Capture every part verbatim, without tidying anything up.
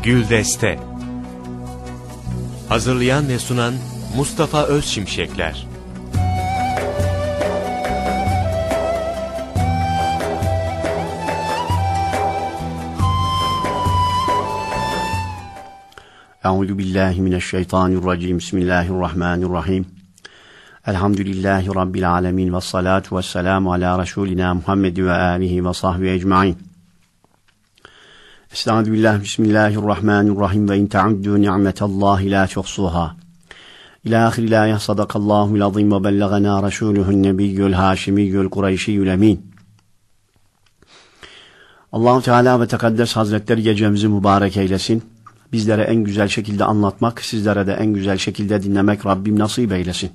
Güldeste. Hazırlayan ve sunan Mustafa Özşimşekler. Euzu billahi mineşşeytanirracim. Bismillahirrahmanirrahim. Elhamdülillahi rabbil alamin ve salatu vesselamu ala resulina Muhammed ve alihi ve sahbihi ecmaîn. Estağfirullah. Bismillahirrahmanirrahim. Ve in ta'uddu ni'metallahi la tuhsuha. İlâ ahiril âye. Sadakallâhu'l azîm ve belleganâ rasûluhu'n nebiyyül hâşimiyyül kureyşiyyül emîn. Allah-u Teala ve Tekaddes Hazretleri gecemizi mübarek eylesin. Bizlere en güzel şekilde anlatmak, sizlere de en güzel şekilde dinlemek Rabbim nasip eylesin.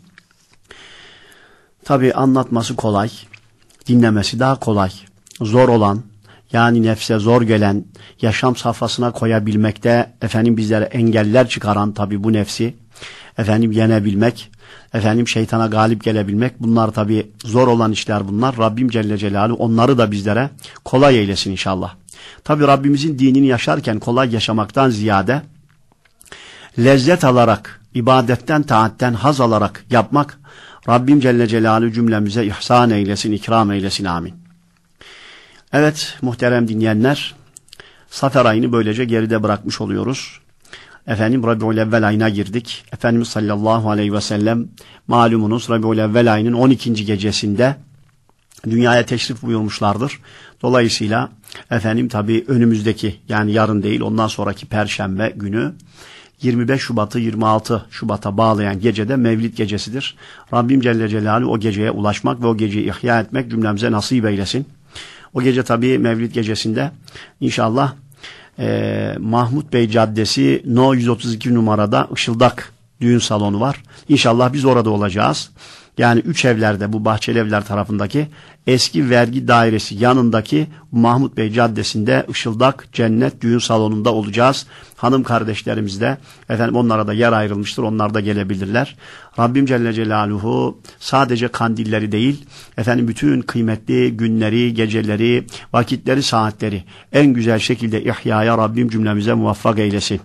Tabi anlatması kolay, dinlemesi daha kolay. Zor olan, yani nefse zor gelen, yaşam safhasına koyabilmekte efendim bizlere engeller çıkaran tabi bu nefsi efendim yenebilmek, efendim şeytana galip gelebilmek, bunlar tabi zor olan işler bunlar. Rabbim Celle Celaluhu onları da bizlere kolay eylesin inşallah. Tabi Rabbimizin dinini yaşarken kolay yaşamaktan ziyade lezzet alarak, ibadetten, taatten haz alarak yapmak Rabbim Celle Celaluhu cümlemize ihsan eylesin, ikram eylesin, amin. Evet muhterem dinleyenler, Safer ayını böylece geride bırakmış oluyoruz. Efendim Rabi'ül-Evvel ayına girdik. Efendimiz sallallahu aleyhi ve sellem malumunuz Rabi'ül-Evvel ayının on ikinci gecesinde dünyaya teşrif buyurmuşlardır. Dolayısıyla efendim tabi önümüzdeki, yani yarın değil ondan sonraki Perşembe günü yirmi beş Şubat'ı yirmi altı Şubat'a bağlayan gecede Mevlid gecesidir. Rabbim Celle Celaluhu o geceye ulaşmak ve o geceyi ihya etmek cümlemize nasip eylesin. O gece tabi Mevlid gecesinde inşallah e, Mahmut Bey Caddesi No yüz otuz iki numarada Işıldak düğün salonu var. İnşallah biz orada olacağız. Yani üç evlerde, bu Bahçeli Evler tarafındaki eski vergi dairesi yanındaki Mahmut Bey Caddesi'nde Işıldak Cennet düğün salonunda olacağız. Hanım kardeşlerimiz de efendim onlara da yer ayrılmıştır. Onlar da gelebilirler. Rabbim Celle Celaluhu sadece kandilleri değil, efendim bütün kıymetli günleri, geceleri, vakitleri, saatleri en güzel şekilde ihyaya Rabbim cümlemize muvaffak eylesin.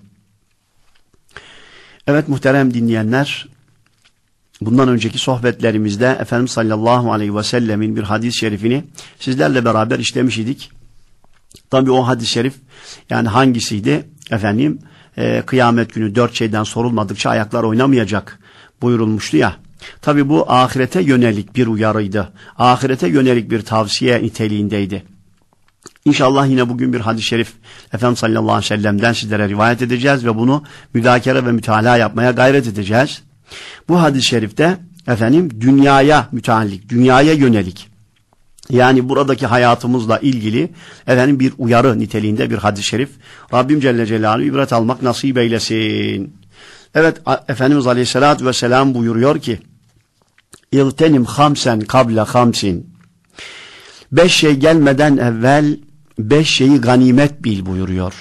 Evet muhterem dinleyenler, bundan önceki sohbetlerimizde Efendimiz sallallahu aleyhi ve sellemin bir hadis-i şerifini sizlerle beraber işlemiş idik. Tabi o hadis-i şerif yani hangisiydi? Efendim e, kıyamet günü dört şeyden sorulmadıkça ayaklar oynamayacak buyurulmuştu ya. Tabi bu ahirete yönelik bir uyarıydı. Ahirete yönelik bir tavsiye niteliğindeydi. İnşallah yine bugün bir hadis-i şerif Efendimiz sallallahu aleyhi ve sellem'den sizlere rivayet edeceğiz ve bunu müzakere ve mütalaa yapmaya gayret edeceğiz. Bu hadis-i şerifte efendim dünyaya müteallik, dünyaya yönelik, yani buradaki hayatımızla ilgili efendim bir uyarı niteliğinde bir hadis-i şerif. Rabbim Celle Celaluhu ibret almak nasip eylesin. Evet Efendimiz Aleyhisselatü Vesselam buyuruyor ki İğtenim hamsen kable hamsin. Beş şey gelmeden evvel beş şeyi ganimet bil buyuruyor.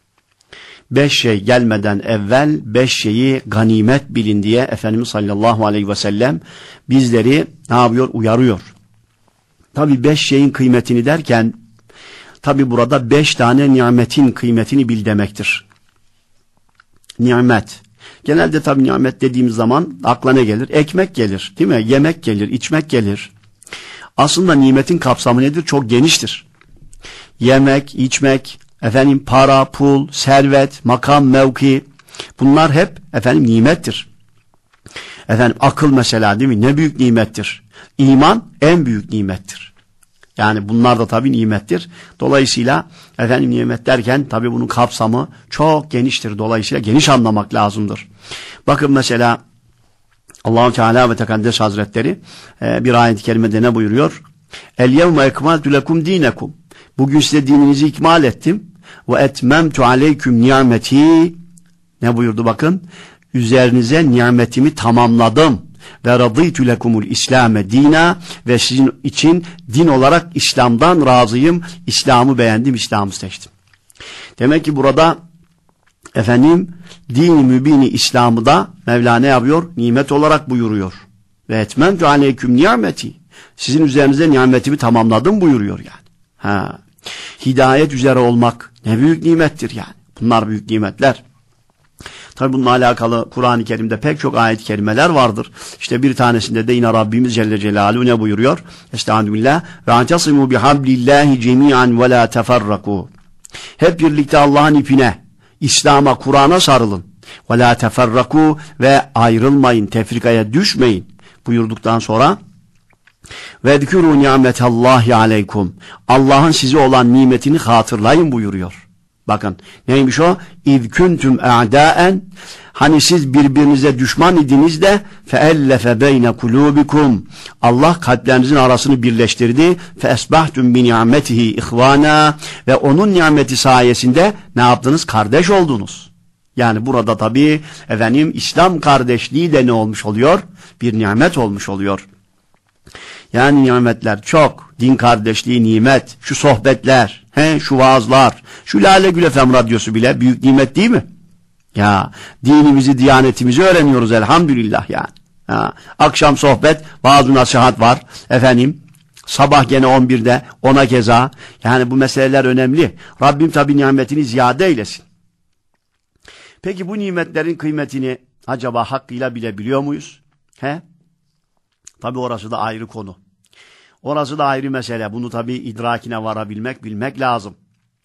Beş şey gelmeden evvel beş şeyi ganimet bilin diye Efendimiz sallallahu aleyhi ve sellem bizleri ne yapıyor? Uyarıyor. Tabi beş şeyin kıymetini derken tabi burada beş tane nimetin kıymetini bil demektir. Nimet. Genelde tabi nimet dediğimiz zaman akla ne gelir? Ekmek gelir, değil mi? Yemek gelir, içmek gelir. Aslında nimetin kapsamı nedir? Çok geniştir. Yemek, içmek, efendim para, pul, servet, makam, mevki, bunlar hep efendim nimettir. Efendim akıl mesela, değil mi? Ne büyük nimettir. İman en büyük nimettir. Yani bunlar da tabii nimettir. Dolayısıyla efendim nimet derken tabii bunun kapsamı çok geniştir. Dolayısıyla geniş anlamak lazımdır. Bakın mesela Allah-u Teala ve Tekaddes Hazretleri e, bir ayet-i kerimede ne buyuruyor? El yevme ekmaltu lekum dinekum. Bugün size dininizi ikmal ettim. Ve etmemtu aleyküm nimeti. Ne buyurdu bakın? Üzerinize nimetimi tamamladım. Ve radıytu lekumul İslame dina. Ve sizin için din olarak İslam'dan razıyım. İslam'ı beğendim, İslam'ı seçtim. Demek ki burada efendim din-i mübini İslam'ı da Mevla ne yapıyor? Nimet olarak buyuruyor. Ve etmemtu aleyküm nimeti. Sizin üzerinize nimetimi tamamladım buyuruyor yani. Ha. Hidayet üzere olmak ne büyük nimettir yani. Bunlar büyük nimetler. Tabi bununla alakalı Kur'an-ı Kerim'de pek çok ayet-i kerimeler vardır. İşte bir tanesinde de yine Rabbimiz Celle Celaluhu ne buyuruyor? Estağfirullah. Ve antasimu bihablillahi cemi'an ve la teferraku. Hep birlikte Allah'ın ipine, İslam'a, Kur'an'a sarılın. Ve la teferraku ve ayrılmayın, tefrikaya düşmeyin buyurduktan sonra ve zikru nimetallahi aleykum. Allah'ın size olan nimetini hatırlayın buyuruyor. Bakın neymiş o? İz kuntum a'daen, hani siz birbirinize düşman idiniz de feellefe beyne kulubikum, Allah kalplerinizin arasını birleştirdi. Fe esbahtum bi ni'metihi ihvana, ve onun nimeti sayesinde ne yaptınız? Kardeş oldunuz. Yani burada tabii efendim İslam kardeşliği de ne olmuş oluyor? Bir nimet olmuş oluyor. Yani nimetler çok. Din kardeşliği nimet. Şu sohbetler, he, şu vaazlar, şu Lale Gül F M radyosu bile büyük nimet değil mi? Ya dinimizi, diyanetimizi öğreniyoruz elhamdülillah yani. Ha, akşam sohbet, vaaz-ı nasihat var. Efendim sabah gene on birde ona keza. Yani bu meseleler önemli. Rabbim tabii nimetini ziyade eylesin. Peki bu nimetlerin kıymetini acaba hakkıyla bilebiliyor muyuz? He? Tabii orası da ayrı konu. Orası da ayrı mesele. Bunu tabii idrakine varabilmek, bilmek lazım.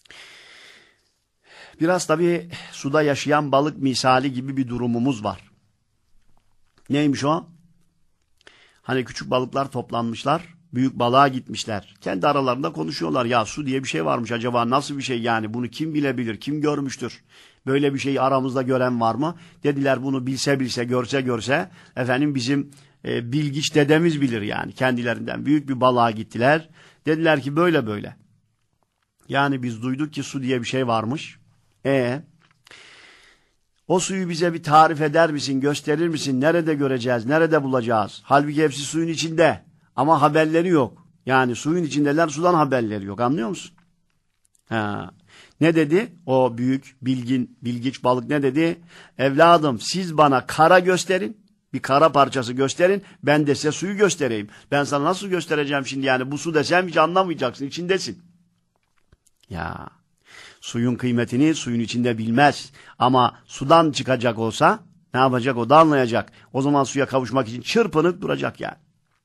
Biraz tabii suda yaşayan balık misali gibi bir durumumuz var. Neymiş o? Hani küçük balıklar toplanmışlar, büyük balığa gitmişler. Kendi aralarında konuşuyorlar. Ya su diye bir şey varmış, acaba nasıl bir şey yani? Bunu kim bilebilir, kim görmüştür? Böyle bir şeyi aramızda gören var mı? Dediler bunu bilse bilse, görse görse, efendim bizim e, bilgiç dedemiz bilir yani. Kendilerinden büyük bir balığa gittiler. Dediler ki böyle böyle. Yani biz duyduk ki su diye bir şey varmış. E o suyu bize bir tarif eder misin, gösterir misin? Nerede göreceğiz, nerede bulacağız? Halbuki hepsi suyun içinde ama haberleri yok. Yani suyun içindeler, sudan haberleri yok, anlıyor musun? Ha. Ne dedi? O büyük, bilgin, bilgiç balık ne dedi? Evladım siz bana kara gösterin, bir kara parçası gösterin, ben de size suyu göstereyim. Ben sana nasıl göstereceğim şimdi yani, bu su desem hiç anlamayacaksın, içindesin. Ya suyun kıymetini suyun içinde bilmez. Ama sudan çıkacak olsa ne yapacak, o da anlayacak. O zaman suya kavuşmak için çırpınıp duracak yani.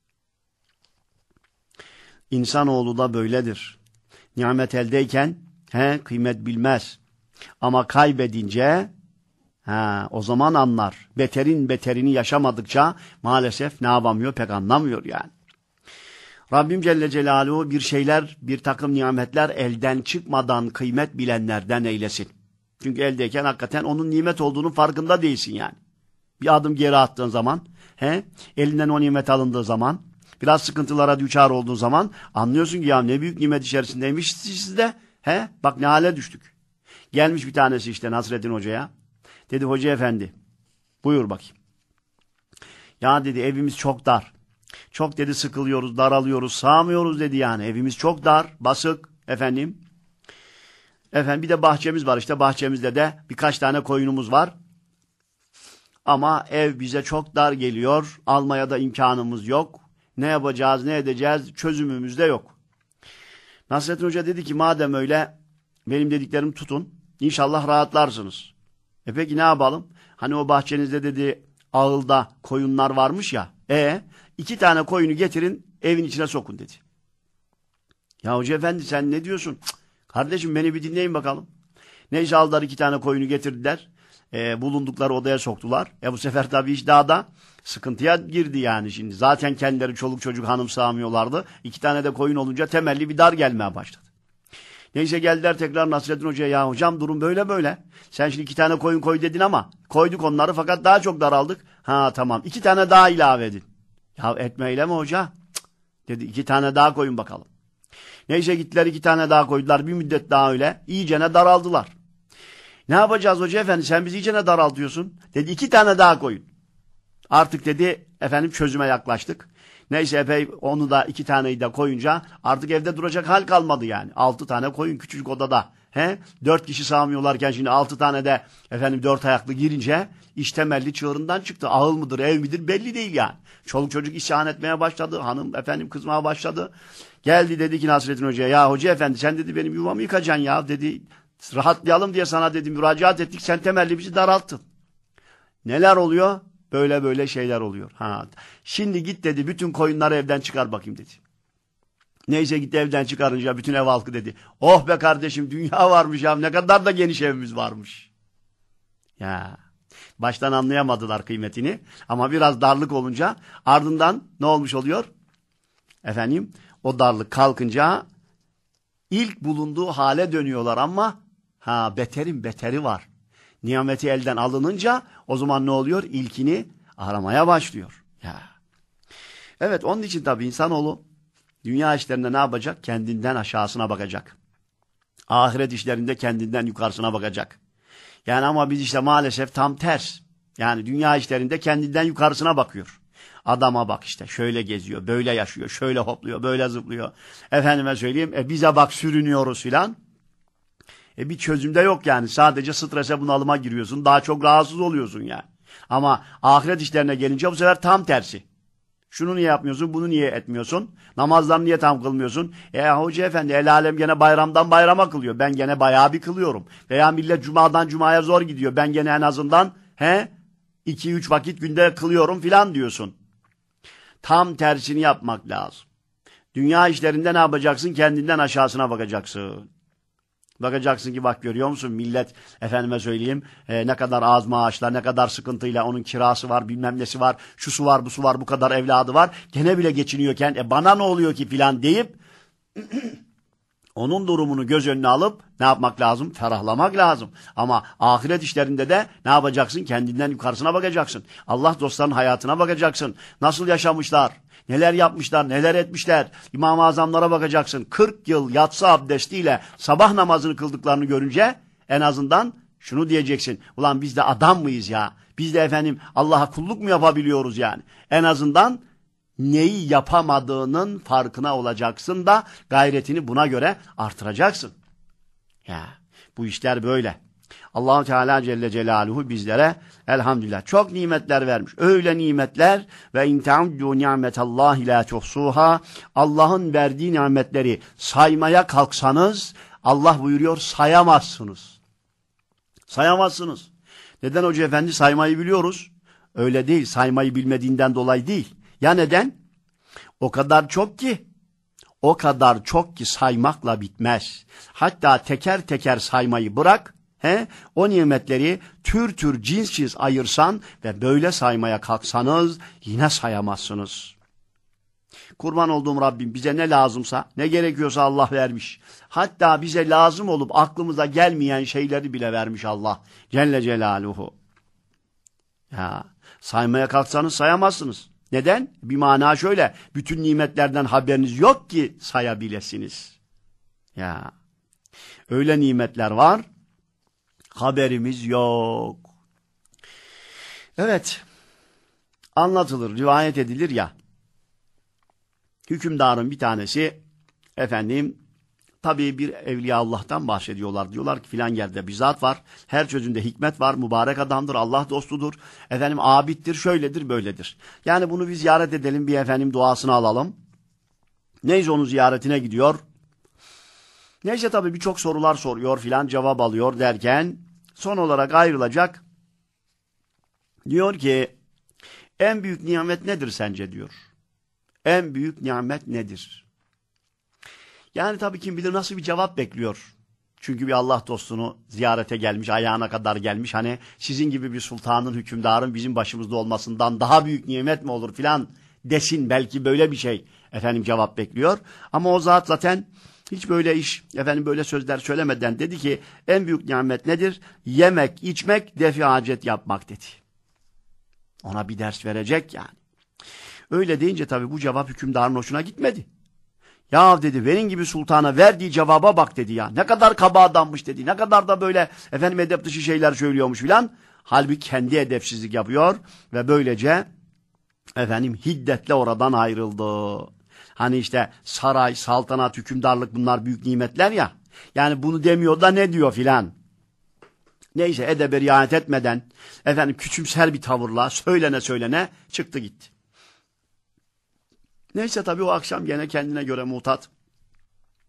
İnsanoğlu da böyledir. Nimet eldeyken he, kıymet bilmez. Ama kaybedince he, o zaman anlar. Beterin beterini yaşamadıkça maalesef ne yapamıyor, pek anlamıyor yani. Rabbim Celle Celaluhu bir şeyler, bir takım nimetler elden çıkmadan kıymet bilenlerden eylesin. Çünkü eldeyken hakikaten onun nimet olduğunun farkında değilsin yani. Bir adım geri attığın zaman, he, elinden o nimet alındığı zaman, biraz sıkıntılara düçar olduğun zaman anlıyorsun ki ya ne büyük nimet içerisindeymiş sizde. He, bak ne hale düştük. Gelmiş bir tanesi işte Nasreddin Hoca'ya. Dedi hoca efendi, buyur bakayım. Ya dedi evimiz çok dar. Çok dedi sıkılıyoruz, daralıyoruz, sığamıyoruz dedi yani. Evimiz çok dar, basık efendim. Efendim bir de bahçemiz var, işte bahçemizde de birkaç tane koyunumuz var. Ama ev bize çok dar geliyor, almaya da imkanımız yok. Ne yapacağız, ne edeceğiz, çözümümüz de yok. Nasrettin Hoca dedi ki madem öyle benim dediklerimi tutun, İnşallah rahatlarsınız. E peki ne yapalım? Hani o bahçenizde dedi ağılda koyunlar varmış ya, e iki tane koyunu getirin evin içine sokun dedi. Ya hoca efendi sen ne diyorsun? Cık, kardeşim beni bir dinleyin bakalım. Neyse aldılar iki tane koyunu getirdiler. E, bulundukları odaya soktular. E bu sefer tabii iş daha da sıkıntıya girdi yani şimdi. Zaten kendileri çoluk çocuk hanım sağmıyorlardı. İki tane de koyun olunca temelli bir dar gelmeye başladı. Neyse geldiler tekrar Nasrettin Hoca'ya, ya hocam durum böyle böyle. Sen şimdi iki tane koyun koy dedin ama koyduk onları fakat daha çok daraldık. Ha tamam iki tane daha ilave edin. Ya etmeyle mi hoca? Cık, dedi iki tane daha koyun bakalım. Neyse gittiler iki tane daha koydular, bir müddet daha öyle iyicene daraldılar. Ne yapacağız hoca efendi, sen bizi iyicene daraltıyorsun. Dedi iki tane daha koyun. Artık dedi efendim çözüme yaklaştık. Neyse epey onu da iki taneyi de koyunca artık evde duracak hal kalmadı yani. Altı tane koyun küçücük odada. He? Dört kişi sağmıyorlarken şimdi altı tane de efendim dört ayaklı girince iş temelli çığırından çıktı. Ağıl mıdır ev midir belli değil yani. Çoluk çocuk isyan etmeye başladı. Hanım efendim kızmaya başladı. Geldi dedi ki Nasrettin Hoca'ya, ya hoca efendi sen dedi benim yuvamı yıkacaksın ya dedi. rahatlayalım diye sana dedim, müracaat ettik, sen temelli bizi daralttın. Neler oluyor? Böyle böyle şeyler oluyor. Ha. Şimdi git dedi, bütün koyunları evden çıkar bakayım dedi. Neyse gitti, evden çıkarınca bütün ev halkı dedi, oh be kardeşim, dünya varmış ya, ne kadar da geniş evimiz varmış. Ya baştan anlayamadılar kıymetini ama biraz darlık olunca ardından ne olmuş oluyor? Efendim o darlık kalkınca ilk bulunduğu hale dönüyorlar ama ha beterin beteri var. Nimeti elden alınınca o zaman ne oluyor? İlkini aramaya başlıyor. Ya. Evet, onun için tabii insanoğlu dünya işlerinde ne yapacak? Kendinden aşağısına bakacak. Ahiret işlerinde kendinden yukarısına bakacak. Yani ama biz işte maalesef tam ters. Yani dünya işlerinde kendinden yukarısına bakıyor. Adama bak işte, şöyle geziyor, böyle yaşıyor, şöyle hopluyor, böyle zıplıyor. Efendime söyleyeyim, e bize bak sürünüyoruz filan. E bir çözümde yok yani. Sadece strese, bunalıma giriyorsun. Daha çok rahatsız oluyorsun yani. Ama ahiret işlerine gelince bu sefer tam tersi. Şunu niye yapmıyorsun, bunu niye etmiyorsun? Namazlarını niye tam kılmıyorsun? E hoca efendi, el alem gene bayramdan bayrama kılıyor. Ben gene bayağı bir kılıyorum. Veya millet cumadan cumaya zor gidiyor. Ben gene en azından he iki üç vakit günde kılıyorum filan diyorsun. Tam tersini yapmak lazım. Dünya işlerinde ne yapacaksın? Kendinden aşağısına bakacaksın. Bakacaksın ki bak, görüyor musun millet, efendime söyleyeyim e, ne kadar az maaşlar, ne kadar sıkıntıyla, onun kirası var, bilmem nesi var, şusu var, busu var, bu kadar evladı var, gene bile geçiniyorken e bana ne oluyor ki filan deyip onun durumunu göz önüne alıp ne yapmak lazım? Ferahlamak lazım. Ama ahiret işlerinde de ne yapacaksın? Kendinden yukarısına bakacaksın. Allah dostlarının hayatına bakacaksın. Nasıl yaşamışlar? Neler yapmışlar, neler etmişler. İmam-ı Azamlara bakacaksın. kırk yıl yatsı abdestiyle sabah namazını kıldıklarını görünce en azından şunu diyeceksin. Ulan biz de adam mıyız ya? Biz de efendim Allah'a kulluk mu yapabiliyoruz yani? En azından neyi yapamadığının farkına olacaksın da gayretini buna göre artıracaksın. Ya bu işler böyle. Allah-u Teala Celle Celaluhu bizlere elhamdülillah çok nimetler vermiş. Öyle nimetler ve in te'uddu ni'metallahi la tuhsuha. Allah'ın verdiği nimetleri saymaya kalksanız Allah buyuruyor sayamazsınız. Sayamazsınız. Neden hoca efendi, saymayı biliyoruz? Öyle değil, saymayı bilmediğinden dolayı değil. Ya neden? O kadar çok ki, o kadar çok ki saymakla bitmez. Hatta teker teker saymayı bırak, he, o nimetleri tür tür cins cins ayırsan ve böyle saymaya kalksanız yine sayamazsınız. Kurban olduğum Rabbim bize ne lazımsa, ne gerekiyorsa Allah vermiş. Hatta bize lazım olup aklımıza gelmeyen şeyleri bile vermiş Allah Celle Celaluhu. Ya, saymaya kalksanız sayamazsınız. Neden? Bir mana şöyle, bütün nimetlerden haberiniz yok ki sayabilesiniz. Ya, öyle nimetler var, haberimiz yok. Evet, anlatılır, rivayet edilir ya, hükümdarın bir tanesi, efendim, tabii bir evliya Allah'tan bahsediyorlar. Diyorlar ki filan yerde bir zat var, her sözünde hikmet var, mübarek adamdır, Allah dostudur, efendim abittir, şöyledir, böyledir. Yani bunu bir ziyaret edelim, bir efendim duasını alalım. Neyse onun ziyaretine gidiyor. Neyse tabii birçok sorular soruyor filan, cevap alıyor derken son olarak ayrılacak. Diyor ki en büyük nimet nedir sence diyor. En büyük nimet nedir? Yani tabii kim bilir nasıl bir cevap bekliyor. Çünkü bir Allah dostunu ziyarete gelmiş, ayağına kadar gelmiş. Hani sizin gibi bir sultanın, hükümdarın bizim başımızda olmasından daha büyük nimet mi olur filan desin. Belki böyle bir şey efendim cevap bekliyor. Ama o zat zaten hiç böyle iş, efendim böyle sözler söylemeden dedi ki en büyük nimet nedir? Yemek, içmek, defi hacet yapmak dedi. Ona bir ders verecek yani. Öyle deyince tabii bu cevap hükümdarın hoşuna gitmedi. Ya dedi, benim gibi sultana verdiği cevaba bak dedi ya. Ne kadar kaba adammış dedi. Ne kadar da böyle efendim edep dışı şeyler söylüyormuş filan. Halbuki kendi edepsizlik yapıyor ve böylece efendim hiddetle oradan ayrıldı. Hani işte saray, saltanat, hükümdarlık bunlar büyük nimetler ya. Yani bunu demiyor da ne diyor filan. Neyse edebe riayet etmeden efendim küçümser bir tavırla söylene söylene çıktı gitti. Neyse tabii o akşam gene kendine göre mutat.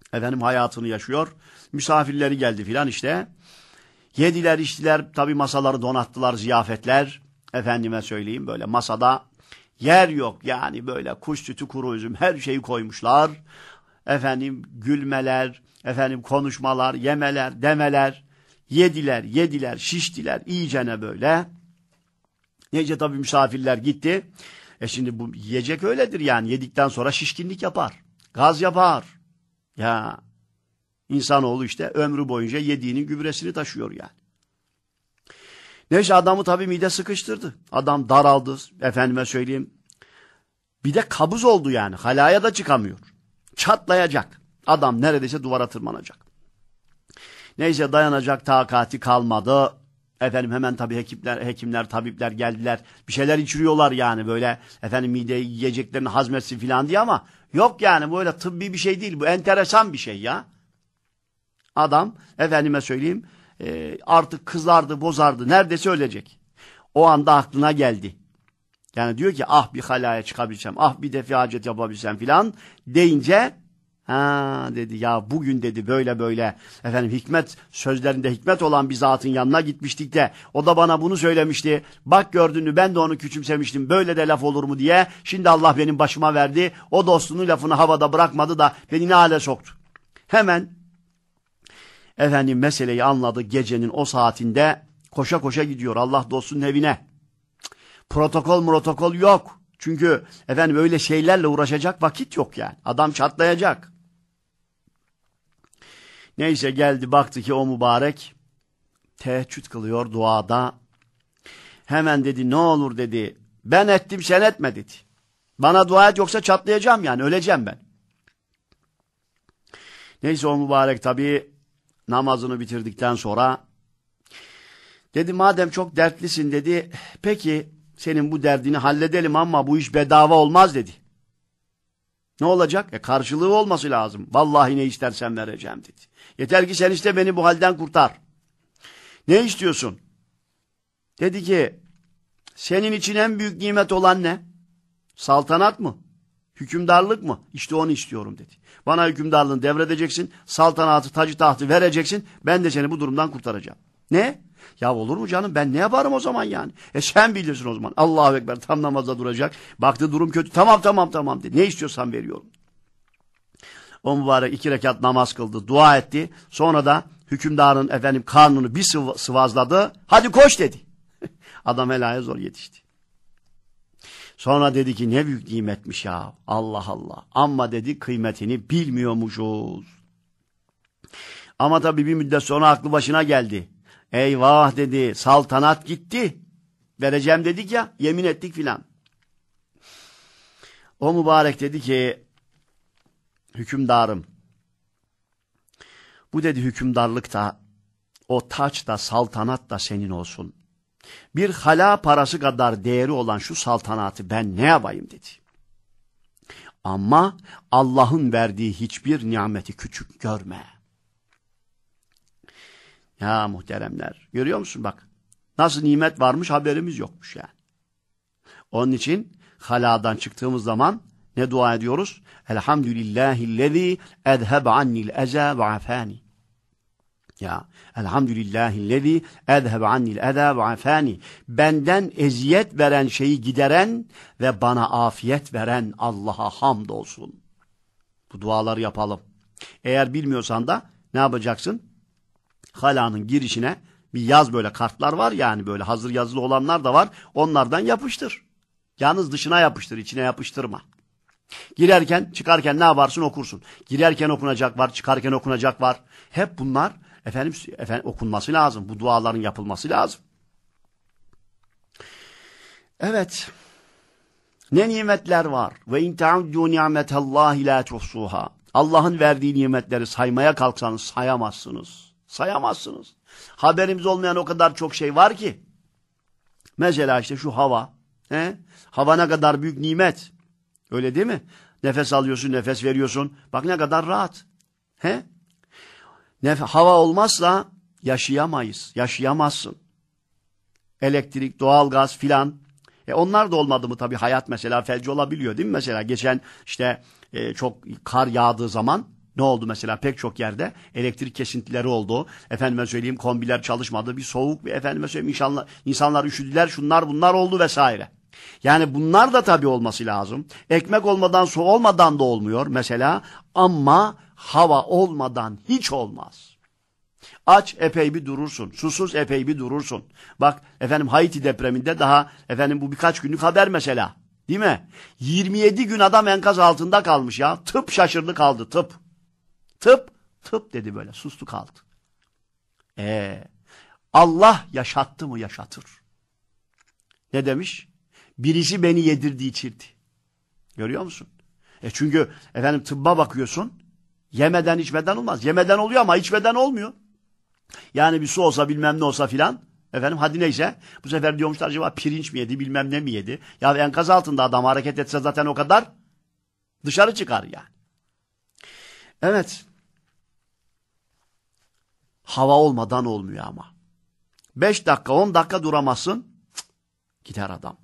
Efendim hayatını yaşıyor. Misafirleri geldi filan işte. Yediler içtiler. Tabii masaları donattılar, ziyafetler. Efendime söyleyeyim, böyle masada yer yok. Yani böyle kuş sütü, kuru üzüm, her şeyi koymuşlar. Efendim gülmeler, efendim konuşmalar, yemeler, demeler. Yediler, yediler, şiştiler iyicene böyle. Neyse tabii misafirler gitti. E şimdi bu yiyecek öyledir yani. Yedikten sonra şişkinlik yapar. Gaz yapar. Ya insanoğlu işte ömrü boyunca yediğinin gübresini taşıyor yani. Neyse adamı tabii mide sıkıştırdı. Adam daraldı, efendime söyleyeyim. Bir de kabız oldu yani. Halaya da çıkamıyor. Çatlayacak. Adam neredeyse duvara tırmanacak. Neyse dayanacak takati kalmadı. Efendim hemen tabii hekimler, hekimler, tabipler geldiler. Bir şeyler içiriyorlar yani böyle. Efendim mide yiyeceklerini hazmetsin falan diye ama yok yani böyle tıbbi bir şey değil. Bu enteresan bir şey ya. Adam efendime söyleyeyim e, artık kızardı, bozardı. Neredeyse ölecek. O anda aklına geldi. Yani diyor ki ah bir halaya çıkabilsem, ah bir defa hacet yapabilsem filan deyince ha dedi ya bugün dedi böyle böyle efendim hikmet sözlerinde hikmet olan bir zatın yanına gitmiştik de o da bana bunu söylemişti. Bak gördün mü ben de onu küçümsemiştim. Böyle de laf olur mu diye. Şimdi Allah benim başıma verdi. O dostunun lafını havada bırakmadı da beni ne hale soktu. Hemen efendim meseleyi anladı. Gecenin o saatinde koşa koşa gidiyor Allah dostunun evine. Protokol protokol yok. Çünkü efendim öyle şeylerle uğraşacak vakit yok yani. Adam çatlayacak. Neyse geldi baktı ki o mübarek teheccüd kılıyor duada. Hemen dedi ne olur dedi. Ben ettim sen etme dedi. Bana dua et yoksa çatlayacağım yani öleceğim ben. Neyse o mübarek tabii namazını bitirdikten sonra dedi madem çok dertlisin dedi. Peki senin bu derdini halledelim ama bu iş bedava olmaz dedi. Ne olacak? E karşılığı olması lazım. Vallahi ne istersen vereceğim dedi. Yeter ki sen işte beni bu halden kurtar. Ne istiyorsun? Dedi ki senin için en büyük nimet olan ne? Saltanat mı? Hükümdarlık mı? İşte onu istiyorum dedi. Bana hükümdarlığını devredeceksin. Saltanatı, tacı tahtı vereceksin. Ben de seni bu durumdan kurtaracağım. Ne? Ya olur mu canım ben ne yaparım o zaman yani? E sen bilirsin o zaman. Allahu Ekber tam namazda duracak. Baktı durum kötü. Tamam tamam tamam dedi. Ne istiyorsan veriyorum. O mübarek iki rekat namaz kıldı. Dua etti. Sonra da hükümdarın efendim karnını bir sıv sıvazladı. Hadi koş dedi. Adam helaya zor yetişti. Sonra dedi ki ne büyük nimetmiş ya. Allah Allah. Ama dedi kıymetini bilmiyormuşuz. Ama tabii bir müddet sonra aklı başına geldi. Eyvah dedi saltanat gitti. Vereceğim dedik ya yemin ettik filan. O mübarek dedi ki hükümdarım bu dedi hükümdarlık da o taç da saltanat da senin olsun. Bir hala parası kadar değeri olan şu saltanatı ben ne yapayım dedi. Ama Allah'ın verdiği hiçbir nimeti küçük görme. Ya muhteremler görüyor musun bak nasıl nimet varmış haberimiz yokmuş yani. Onun için haladan çıktığımız zaman ne dua ediyoruz? Elhamdülillahillezî ezhebe annil eza ve afani. Ya elhamdülillahillezî ezhebe annil eza ve afani. Benden eziyet veren şeyi gideren ve bana afiyet veren Allah'a hamdolsun. Bu duaları yapalım. Eğer bilmiyorsan da ne yapacaksın? Halanın girişine bir yaz böyle kartlar var yani böyle hazır yazılı olanlar da var. Onlardan yapıştır. Yalnız dışına yapıştır, içine yapıştırma. Girerken, çıkarken ne yaparsın okursun. Girerken okunacak var, çıkarken okunacak var. Hep bunlar efendim, efendim okunması lazım. Bu duaların yapılması lazım. Evet. Ne nimetler var. Ve in ta'uddu ni'metallahi la tuhsuha. Allah'ın verdiği nimetleri saymaya kalksanız sayamazsınız. Sayamazsınız. Haberimiz olmayan o kadar çok şey var ki. Mesela işte şu hava. He? Hava ne kadar büyük nimet. Öyle değil mi? Nefes alıyorsun, nefes veriyorsun. Bak ne kadar rahat. He? Nef hava olmazsa yaşayamayız. Yaşayamazsın. Elektrik, doğalgaz filan. E onlar da olmadı mı tabii hayat mesela felci olabiliyor değil mi? Mesela geçen işte e, çok kar yağdığı zaman Ne oldu mesela? Pek çok yerde elektrik kesintileri oldu. Efendime söyleyeyim kombiler çalışmadı. Bir soğuk bir efendime söyleyeyim insanlar, insanlar üşüdüler. Şunlar bunlar oldu vesaire. Yani bunlar da tabii olması lazım. Ekmek olmadan su olmadan da olmuyor mesela. Ama hava olmadan hiç olmaz. Aç epey bir durursun. Susuz epey bir durursun. Bak efendim Haiti depreminde daha efendim bu birkaç günlük haber mesela. Değil mi? yirmi yedi gün adam enkaz altında kalmış ya. Tıp şaşırdı kaldı tıp. Tıp, tıp dedi böyle sustu kaldı. Ee, Allah yaşattı mı yaşatır. Ne demiş? Birisi beni yedirdi içirdi. Görüyor musun? E çünkü efendim tıbba bakıyorsun. Yemeden içmeden olmaz. Yemeden oluyor ama içmeden olmuyor. Yani bir su olsa bilmem ne olsa filan. Efendim hadi neyse. Bu sefer diyormuşlar acaba pirinç mi yedi bilmem ne mi yedi. Ya enkaz altında adam hareket etse zaten o kadar dışarı çıkar yani. Evet. Hava olmadan olmuyor ama. Beş dakika on dakika duramazsın. Cık, gider adam.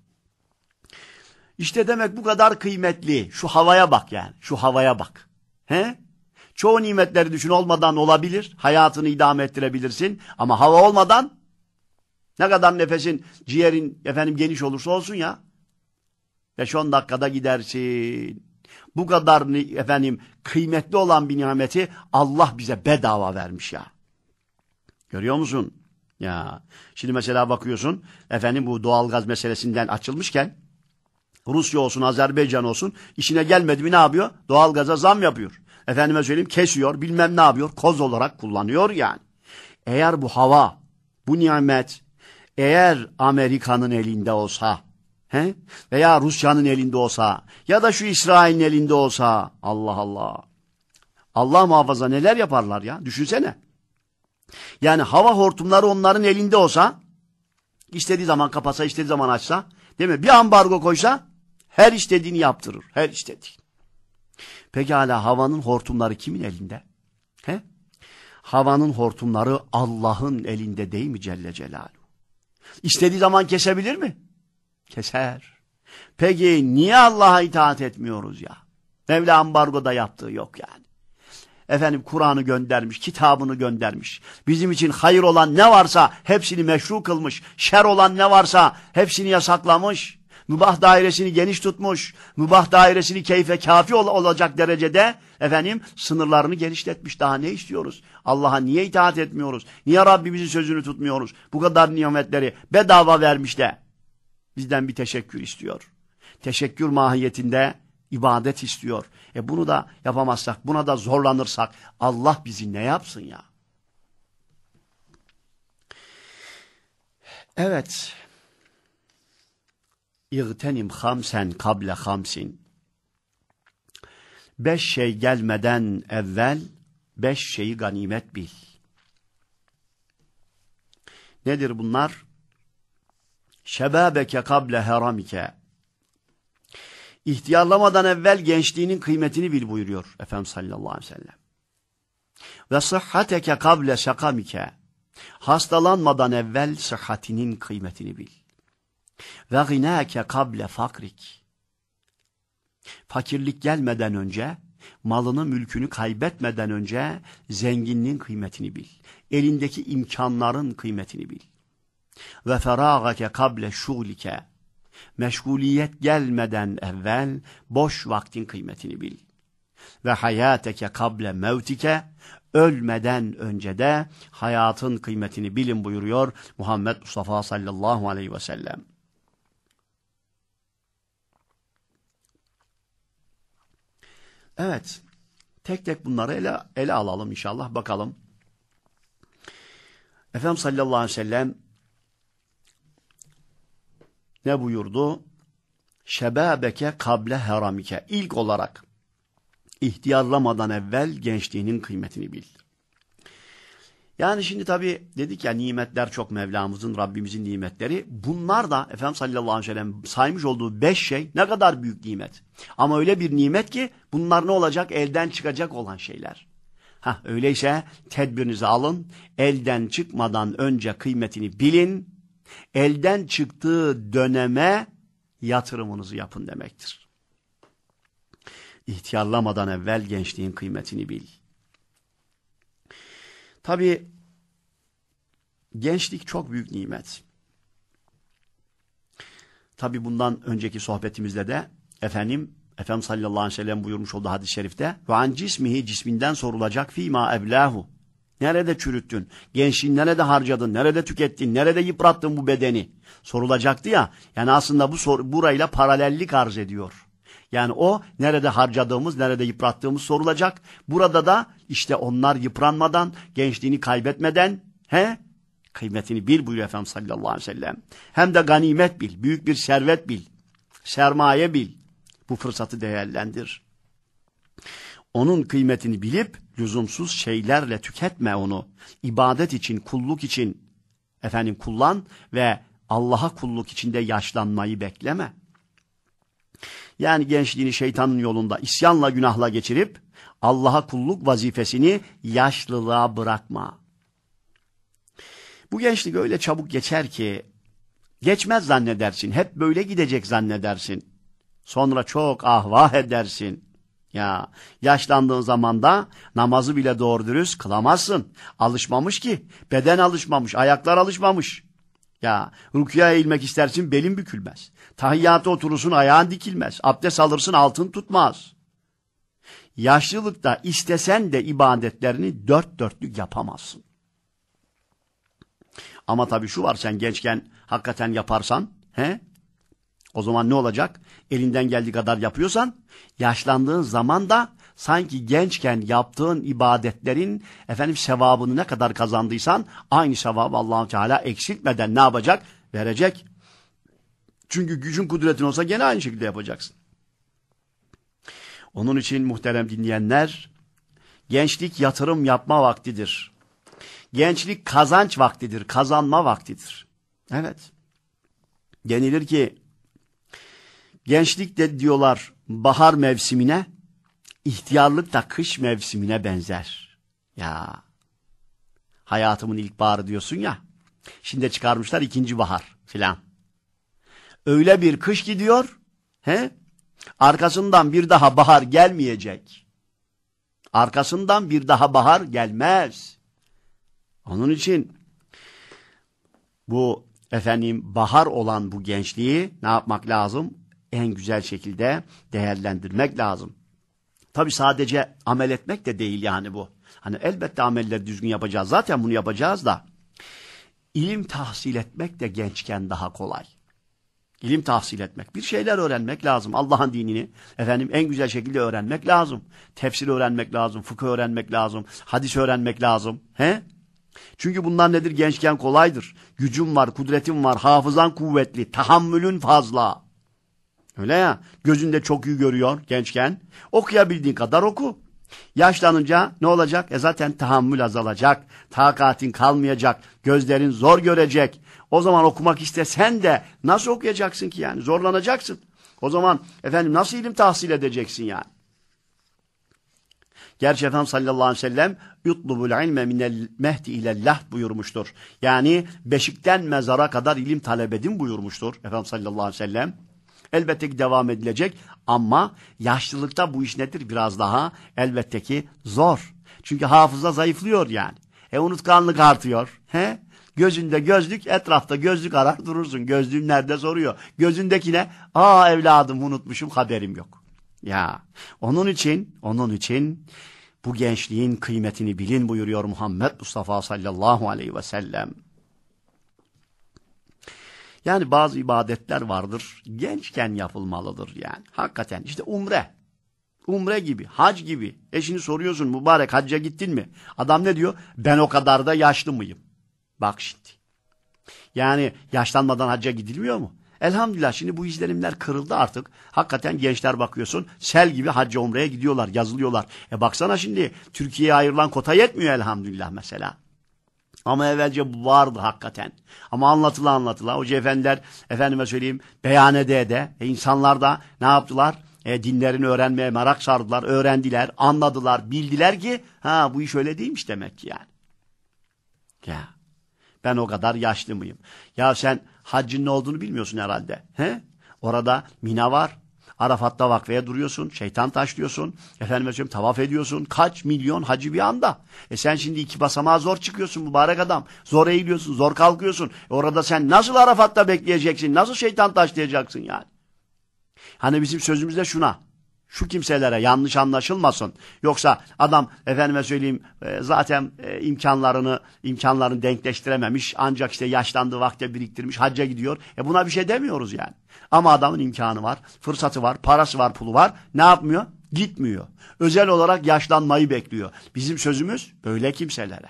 İşte demek bu kadar kıymetli. Şu havaya bak yani. Şu havaya bak. He? Çoğu nimetleri düşün olmadan olabilir. Hayatını idame ettirebilirsin. Ama hava olmadan ne kadar nefesin, ciğerin efendim geniş olursa olsun ya. beş on dakikada gidersin. Bu kadar efendim kıymetli olan bir nimeti Allah bize bedava vermiş ya. Görüyor musun? Ya. Şimdi mesela bakıyorsun efendim bu doğalgaz meselesinden açılmışken Rusya olsun, Azerbaycan olsun işine gelmedi mi ne yapıyor? Doğalgaza zam yapıyor. Efendime söyleyeyim kesiyor, bilmem ne yapıyor, koz olarak kullanıyor yani. Eğer bu hava, bu nimet, eğer Amerika'nın elinde olsa, he? Veya Rusya'nın elinde olsa, ya da şu İsrail'in elinde olsa, Allah Allah. Allah muhafaza neler yaparlar ya, düşünsene. Yani hava hortumları onların elinde olsa, istediği zaman kapasa, istediği zaman açsa, değil mi? Bir ambargo koysa, her istediğini yaptırır, her istediğini. Pekala havanın hortumları kimin elinde? He? Havanın hortumları Allah'ın elinde değil mi Celle Celaluhu? İstediği zaman kesebilir mi? Keser. Peki niye Allah'a itaat etmiyoruz ya? Mevla ambargoda yaptığı yok yani. Efendim Kur'an'ı göndermiş, kitabını göndermiş. Bizim için hayır olan ne varsa hepsini meşru kılmış. Şer olan ne varsa hepsini yasaklamış. Mübah dairesini geniş tutmuş. Mübah dairesini keyfe kafi ol olacak derecede efendim sınırlarını genişletmiş. Daha ne istiyoruz? Allah'a niye itaat etmiyoruz? Niye Rabbimizin sözünü tutmuyoruz? Bu kadar nimetleri bedava vermiş de bizden bir teşekkür istiyor. Teşekkür mahiyetinde ibadet istiyor. E bunu da yapamazsak, buna da zorlanırsak Allah bizi ne yapsın ya? Evet. İğtenim hamsen kable hamsin. Beş şey gelmeden evvel beş şeyi ganimet bil. Nedir bunlar? Şebabeke kable haramike. İhtiyarlamadan evvel gençliğinin kıymetini bil buyuruyor Efendimiz sallallahu aleyhi ve sellem. Ve sıhhateke kable sekamike. Hastalanmadan evvel sıhhatinin kıymetini bil. Ve gınâke kable fakrik. Fakirlik gelmeden önce, malını mülkünü kaybetmeden önce zenginliğin kıymetini bil. Elindeki imkanların kıymetini bil. Ve ferâgake kable şuglike. Meşguliyet gelmeden evvel boş vaktin kıymetini bil. Ve hayâteke kable mevtike. Ölmeden önce de hayatın kıymetini bilin buyuruyor Muhammed Mustafa sallallahu aleyhi ve sellem. Evet, tek tek bunları ele, ele alalım inşallah, bakalım. Efendimiz sallallahu aleyhi ve sellem ne buyurdu? Şebabeke kable haramike. İlk olarak ihtiyarlamadan evvel gençliğinin kıymetini bil. Yani şimdi tabii dedik ya nimetler çok Mevlamızın, Rabbimizin nimetleri. Bunlar da Efendimiz sallallahu aleyhi ve sellem saymış olduğu beş şey ne kadar büyük nimet. Ama öyle bir nimet ki bunlar ne olacak? Elden çıkacak olan şeyler. Hah, öyleyse tedbirinizi alın. Elden çıkmadan önce kıymetini bilin. Elden çıktığı döneme yatırımınızı yapın demektir. İhtiyarlamadan evvel gençliğin kıymetini bil. Tabii gençlik çok büyük nimet. Tabii bundan önceki sohbetimizde de efendim Efendimiz sallallahu aleyhi ve sellem buyurmuş olduğu hadis-i şerifte ve an cismihi cisminden sorulacak fîmâ eblahu. Nerede çürüttün? Gençliğini nerede harcadın? Nerede tükettin? Nerede yıprattın bu bedeni? Sorulacaktı ya. Yani aslında bu sor, burayla paralellik arz ediyor. Yani o nerede harcadığımız, nerede yıprattığımız sorulacak. Burada da işte onlar yıpranmadan, gençliğini kaybetmeden he, kıymetini bil buyuruyor Efendimiz sallallahu aleyhi ve sellem. Hem de ganimet bil, büyük bir servet bil, sermaye bil. Bu fırsatı değerlendir. Onun kıymetini bilip lüzumsuz şeylerle tüketme onu. İbadet için, kulluk için efendim kullan ve Allah'a kulluk içinde yaşlanmayı bekleme. Yani gençliğini şeytanın yolunda isyanla günahla geçirip Allah'a kulluk vazifesini yaşlılığa bırakma. Bu gençlik öyle çabuk geçer ki geçmez zannedersin. Hep böyle gidecek zannedersin. Sonra çok ahvah edersin. Ya yaşlandığın zaman da namazı bile doğru dürüst kılamazsın. Alışmamış ki. Beden alışmamış, ayaklar alışmamış. Ya rükûya eğilmek istersin belin bükülmez. Tahiyyata oturursun ayağın dikilmez. Abdest alırsın altın tutmaz. Yaşlılıkta istesen de ibadetlerini dört dörtlük yapamazsın. Ama tabii şu var, sen gençken hakikaten yaparsan he? O zaman ne olacak? Elinden geldiği kadar yapıyorsan, yaşlandığın zaman da sanki gençken yaptığın ibadetlerin efendim sevabını ne kadar kazandıysan aynı sevabı Allah-u Teala eksiltmeden ne yapacak? Verecek. Çünkü gücün kudretin olsa gene aynı şekilde yapacaksın. Onun için muhterem dinleyenler, gençlik yatırım yapma vaktidir. Gençlik kazanç vaktidir, kazanma vaktidir. Evet. Denilir ki gençlik de diyorlar bahar mevsimine, ihtiyarlık da kış mevsimine benzer. Ya hayatımın ilk baharı diyorsun ya, şimdi çıkarmışlar ikinci bahar filan. Öyle bir kış gidiyor, he? Arkasından bir daha bahar gelmeyecek. Arkasından bir daha bahar gelmez. Onun için bu efendim bahar olan bu gençliği ne yapmak lazım? En güzel şekilde değerlendirmek lazım. Tabii sadece amel etmek de değil yani bu. Hani elbette amelleri düzgün yapacağız. Zaten bunu yapacağız da. İlim tahsil etmek de gençken daha kolay. İlim tahsil etmek. Bir şeyler öğrenmek lazım. Allah'ın dinini efendim en güzel şekilde öğrenmek lazım. Tefsir öğrenmek lazım. Fıkıh öğrenmek lazım. Hadis öğrenmek lazım. He? Çünkü bunlar nedir? Gençken kolaydır. Gücün var, kudretin var, hafızan kuvvetli, tahammülün fazla. Öyle ya, gözünde çok iyi görüyor gençken. Okuyabildiğin kadar oku. Yaşlanınca ne olacak? E zaten tahammül azalacak, takatin kalmayacak, gözlerin zor görecek. O zaman okumak istesen de nasıl okuyacaksın ki yani? Zorlanacaksın. O zaman efendim nasıl ilim tahsil edeceksin yani? Gerçi Efendimiz sallallahu aleyhi ve sellem yutlubul ilme minel mehdi ile lahd buyurmuştur. Yani beşikten mezara kadar ilim talep edin buyurmuştur Efendimiz sallallahu aleyhi ve sellem. Elbette ki devam edilecek ama yaşlılıkta bu iş nedir? Biraz daha elbette ki zor. Çünkü hafıza zayıflıyor yani. E unutkanlık artıyor. He? Gözünde gözlük, etrafta gözlük arar durursun. Gözlüğün nerede soruyor. Gözündekine, aa evladım unutmuşum, haberim yok. Ya onun için, onun için bu gençliğin kıymetini bilin buyuruyor Muhammed Mustafa sallallahu aleyhi ve sellem. Yani bazı ibadetler vardır, gençken yapılmalıdır yani. Hakikaten işte umre, umre gibi, hac gibi. Eşini soruyorsun, mübarek hacca gittin mi? Adam ne diyor? Ben o kadar da yaşlı mıyım? Bak şimdi. Yani yaşlanmadan hacca gidilmiyor mu? Elhamdülillah şimdi bu izlenimler kırıldı artık. Hakikaten gençler bakıyorsun sel gibi hacca umreye gidiyorlar, yazılıyorlar. E baksana şimdi Türkiye'ye ayrılan kota yetmiyor elhamdülillah mesela. Ama evvelce bu vardı hakikaten. Ama anlatıla anlatıla hoca efendiler efendime söyleyeyim beyan ede ede e insanlar da ne yaptılar? E, dinlerini öğrenmeye merak sardılar, öğrendiler, anladılar, bildiler ki ha bu iş öyle değilmiş demek ki yani. Ya ben o kadar yaşlı mıyım? Ya sen haccın ne olduğunu bilmiyorsun herhalde. He? Orada Mina var, Arafat'ta vakfeye duruyorsun, şeytan taşlıyorsun, efendim söyleyeyim tavaf ediyorsun, kaç milyon hacı bir anda. E sen şimdi iki basamağa zor çıkıyorsun mübarek adam, zor eğiliyorsun, zor kalkıyorsun. E orada sen nasıl Arafat'ta bekleyeceksin, nasıl şeytan taşlayacaksın yani? Hani bizim sözümüzde şuna, şu kimselere yanlış anlaşılmasın. Yoksa adam efendime söyleyeyim e, zaten e, imkanlarını imkanlarını denkleştirememiş. Ancak işte yaşlandığı vakte biriktirmiş, hacca gidiyor. E buna bir şey demiyoruz yani. Ama adamın imkanı var, fırsatı var, parası var, pulu var. Ne yapmıyor? Gitmiyor. Özel olarak yaşlanmayı bekliyor. Bizim sözümüz böyle kimselere.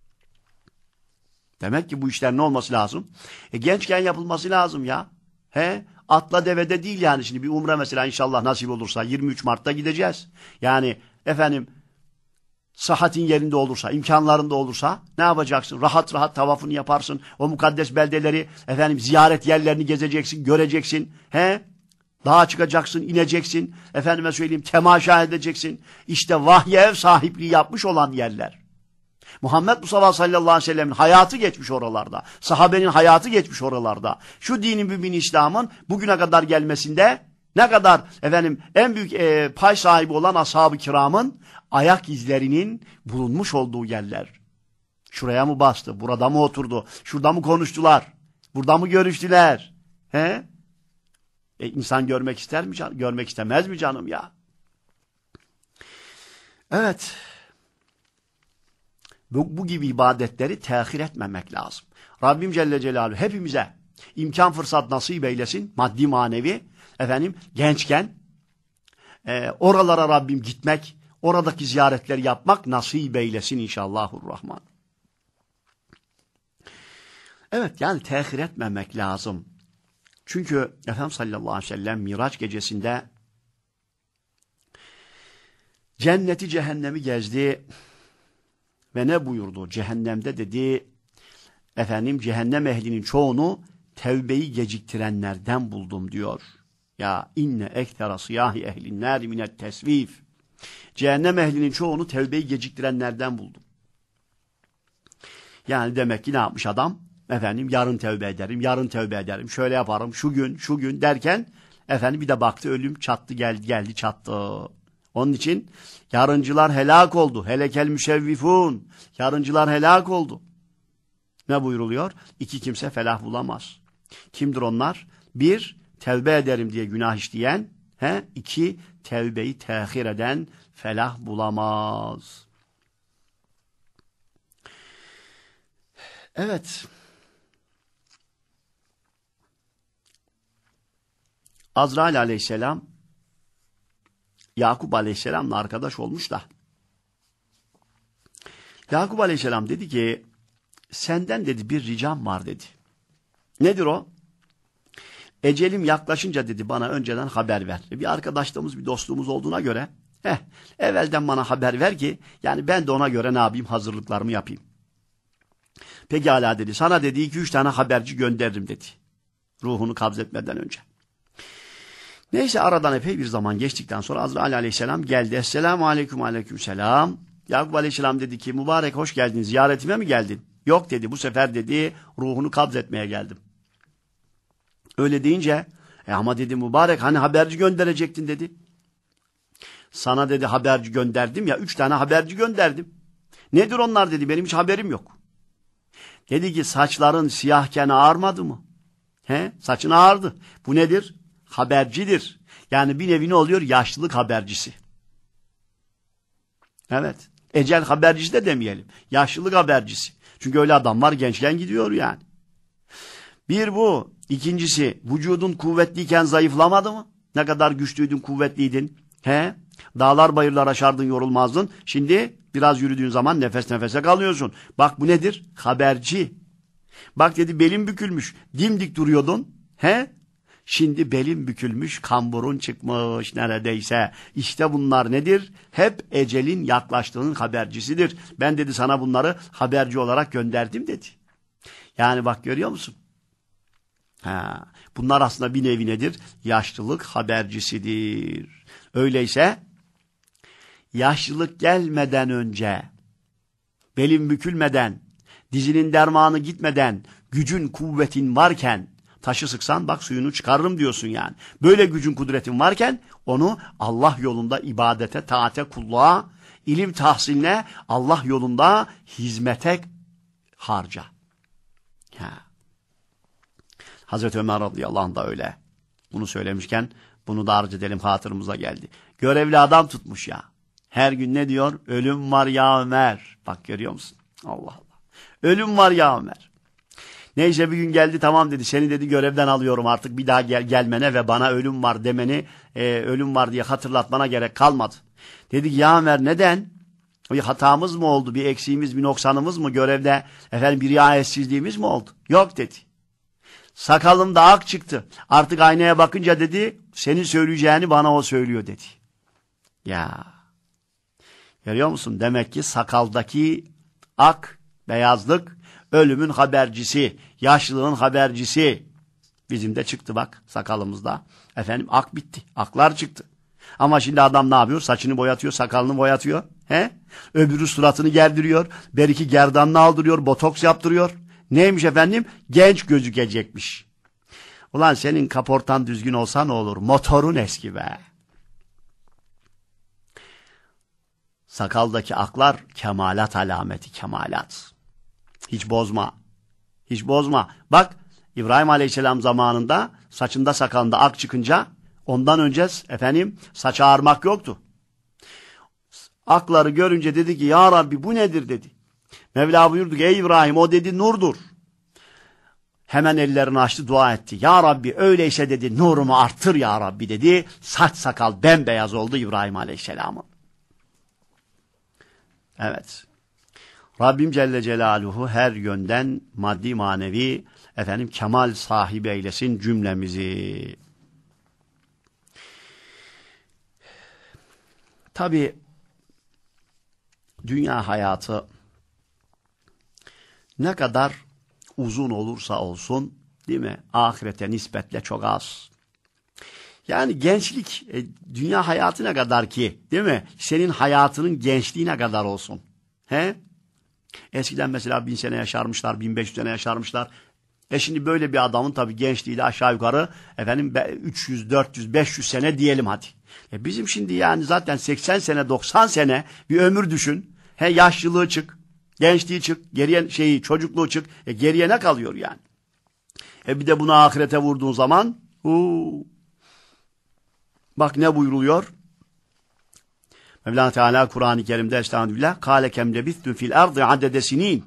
Demek ki bu işler ne olması lazım? E gençken yapılması lazım ya. He? Atla devede değil yani. Şimdi bir umre mesela inşallah nasip olursa yirmi üç Mart'ta gideceğiz. Yani efendim sıhhatin yerinde olursa, imkanlarında olursa ne yapacaksın? Rahat rahat tavafını yaparsın. O mukaddes beldeleri, efendim ziyaret yerlerini gezeceksin, göreceksin. He? Dağa çıkacaksın, ineceksin. Efendime söyleyeyim temaşa edeceksin. İşte vahye ev sahipliği yapmış olan yerler. Muhammed Mustafa sallallahu aleyhi ve sellem'in hayatı geçmiş oralarda. Sahabenin hayatı geçmiş oralarda. Şu dinin mümin İslam'ın bugüne kadar gelmesinde ne kadar efendim en büyük e, pay sahibi olan ashab-ı kiramın ayak izlerinin bulunmuş olduğu yerler. Şuraya mı bastı? Burada mı oturdu? Şurada mı konuştular? Burada mı görüştüler? He? E, insan görmek ister mi canım? Görmek istemez mi canım ya? Evet. Bu, bu gibi ibadetleri tehir etmemek lazım. Rabbim Celle Celaluhu hepimize imkan fırsat nasip eylesin. Maddi manevi. Efendim gençken e, oralara Rabbim gitmek, oradaki ziyaretleri yapmak nasip eylesin inşallahurrahman. Evet yani tehir etmemek lazım. Çünkü Efendimiz sallallahu aleyhi ve sellem Miraç gecesinde cenneti cehennemi gezdi. Ve ne buyurdu? Cehennemde dedi, efendim cehennem ehlinin çoğunu tevbeyi geciktirenlerden buldum diyor. Ya inne ektera siyahi ehlin nâri minet tesvif. Cehennem ehlinin çoğunu tevbeyi geciktirenlerden buldum. Yani demek ki ne yapmış adam? Efendim yarın tevbe ederim, yarın tevbe ederim, şöyle yaparım, şu gün, şu gün derken efendim bir de baktı ölüm çattı geldi, geldi çattı. Onun için yarıncılar helak oldu. Helekel müşevvifun. Yarıncılar helak oldu. Ne buyuruluyor? İki kimse felah bulamaz. Kimdir onlar? Bir, tevbe ederim diye günah işleyen. He? İki, tevbeyi tehir eden felah bulamaz. Evet. Azrail aleyhisselam Yakup Aleyhisselam'la arkadaş olmuş da. Yakup Aleyhisselam dedi ki senden dedi bir ricam var dedi. Nedir o? Ecelim yaklaşınca dedi bana önceden haber ver. Bir arkadaşlığımız bir dostluğumuz olduğuna göre heh, evvelden bana haber ver ki yani ben de ona göre ne yapayım hazırlıklarımı yapayım. Pekala dedi sana dedi iki üç tane haberci gönderirim dedi. Ruhunu kabzetmeden önce. Neyse aradan epey bir zaman geçtikten sonra Azrail aleyhisselam geldi. Esselamu aleyküm aleyküm selam. Yakup aleyhisselam dedi ki mübarek hoş geldin ziyaretime mi geldin? Yok dedi bu sefer dedi ruhunu kabzetmeye geldim. Öyle deyince e ama dedi mübarek hani haberci gönderecektin dedi. Sana dedi haberci gönderdim ya üç tane haberci gönderdim. Nedir onlar dedi benim hiç haberim yok. Dedi ki saçların siyahken ağarmadı mı? He? Saçın ağardı. Bu nedir? Habercidir. Yani bir nevi ne oluyor? Yaşlılık habercisi. Evet. Ecel habercisi de demeyelim. Yaşlılık habercisi. Çünkü öyle adam var gençken gidiyor yani. Bir bu. İkincisi vücudun kuvvetliyken zayıflamadı mı? Ne kadar güçlüydün, kuvvetliydin. He? Dağlar bayırlar aşardın, yorulmazdın. Şimdi biraz yürüdüğün zaman nefes nefese kalıyorsun. Bak bu nedir? Haberci. Bak dedi belin bükülmüş. Dimdik duruyordun. He? Şimdi belin bükülmüş, kamburun çıkmış neredeyse. İşte bunlar nedir? Hep ecelin yaklaştığının habercisidir. Ben dedi sana bunları haberci olarak gönderdim dedi. Yani bak görüyor musun? Ha, bunlar aslında bir nevi nedir? Yaşlılık habercisidir. Öyleyse yaşlılık gelmeden önce, belin bükülmeden, dizinin dermanı gitmeden, gücün kuvvetin varken, Taşı sıksan bak suyunu çıkarırım diyorsun yani. Böyle gücün kudretin varken onu Allah yolunda ibadete, taate, kulluğa, ilim tahsiline, Allah yolunda hizmete harca. Ha. Hazreti Ömer radıyallahu anh da öyle. Bunu söylemişken bunu da arz edelim, hatırımıza geldi. Görevli adam tutmuş ya. Her gün ne diyor? Ölüm var ya Ömer. Bak görüyor musun? Allah Allah. Ölüm var ya Ömer. Neyse bir gün geldi, tamam dedi, seni dedi görevden alıyorum, artık bir daha gel gelmene ve bana ölüm var demeni, e, ölüm var diye hatırlatmana gerek kalmadı. Dedi ki ya Ömer neden? Bir hatamız mı oldu? Bir eksiğimiz, bir noksanımız mı? Görevde efendim bir riayetsizliğimiz mi oldu? Yok dedi. Sakalımda ak çıktı. Artık aynaya bakınca dedi senin söyleyeceğini bana o söylüyor dedi. Ya. Görüyor musun? Demek ki sakaldaki ak, beyazlık ölümün habercisi, yaşlılığın habercisi. Bizim de çıktı bak sakalımızda. Efendim ak bitti. Aklar çıktı. Ama şimdi adam ne yapıyor? Saçını boyatıyor, sakalını boyatıyor. He? Öbürü suratını gerdiriyor. Beriki gerdanını aldırıyor, botoks yaptırıyor. Neymiş efendim? Genç gözükecekmiş. Ulan senin kaportan düzgün olsa ne olur? Motorun eski be. Sakaldaki aklar kemalat alameti, kemalat. Hiç bozma. Hiç bozma. Bak İbrahim Aleyhisselam zamanında saçında sakalında ak çıkınca ondan önce efendim saç ağarmak yoktu. Akları görünce dedi ki ya Rabbi bu nedir dedi. Mevla buyurdu ki ey İbrahim o dedi nurdur. Hemen ellerini açtı, dua etti. Ya Rabbi öyleyse dedi nurumu arttır ya Rabbi dedi. Saç sakal bembeyaz oldu İbrahim Aleyhisselam'ın. Evet. Rabbim Celle Celaluhu her yönden maddi manevi efendim kemal sahibi eylesin cümlemizi. Tabi dünya hayatı ne kadar uzun olursa olsun değil mi? Ahirete nispetle çok az. Yani gençlik, e, dünya hayatı ne kadar ki değil mi? Senin hayatının gençliğine kadar olsun. He? Eskiden mesela bin sene yaşarmışlar, bin beş yüz sene yaşarmışlar. E şimdi böyle bir adamın tabii gençliği de aşağı yukarı efendim üç yüz, dört yüz, beş yüz sene diyelim hadi. E bizim şimdi yani zaten seksen sene, doksan sene bir ömür düşün. He yaşlılığı çık, gençliği çık, geriye şeyi çocukluğu çık. E geriye ne kalıyor yani? E bir de bunu ahirete vurduğun zaman huu, bak ne buyruluyor? Mevlana Teala Kur'an-ı Kerim'de estağfirullah kâle kem lebithtum fil ardı adede sinin.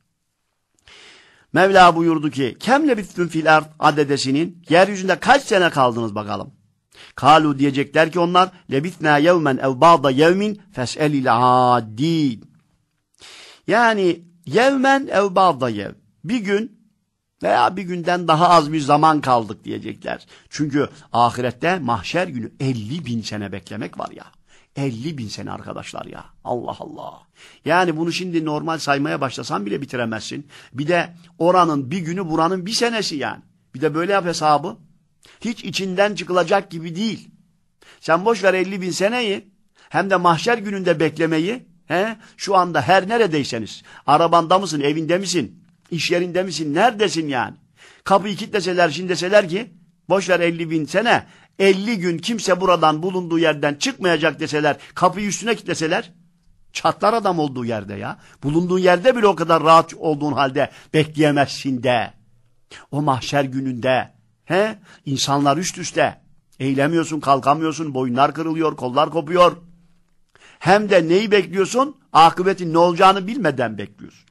Mevla buyurdu ki kem lebithtum fil ard adede sinin. Yeryüzünde kaç sene kaldınız bakalım? Kalu diyecekler ki onlar lebithna yevmen ev ba'da yevmin fes'elil adin. Yani yevmen ev ba'da yev. Bir gün veya bir günden daha az bir zaman kaldık diyecekler. Çünkü ahirette mahşer günü elli bin sene beklemek var ya. elli bin sene arkadaşlar ya. Allah Allah. Yani bunu şimdi normal saymaya başlasan bile bitiremezsin. Bir de oranın bir günü buranın bir senesi yani. Bir de böyle yap hesabı. Hiç içinden çıkılacak gibi değil. Sen boş ver elli bin seneyi hem de mahşer gününde beklemeyi. He? Şu anda her neredeyseniz. Arabanda mısın, evinde misin, iş yerinde misin, neredesin yani? Kapıyı kilitleseler şimdi deseler ki boş ver elli bin sene. elli gün kimse buradan bulunduğu yerden çıkmayacak deseler, kapıyı üstüne kilitleseler, çatlar adam olduğu yerde ya. Bulunduğun yerde bile o kadar rahat olduğun halde bekleyemezsin de. O mahşer gününde, he? İnsanlar üst üste, eğilemiyorsun, kalkamıyorsun, boyunlar kırılıyor, kollar kopuyor. Hem de neyi bekliyorsun? Akıbetin ne olacağını bilmeden bekliyorsun.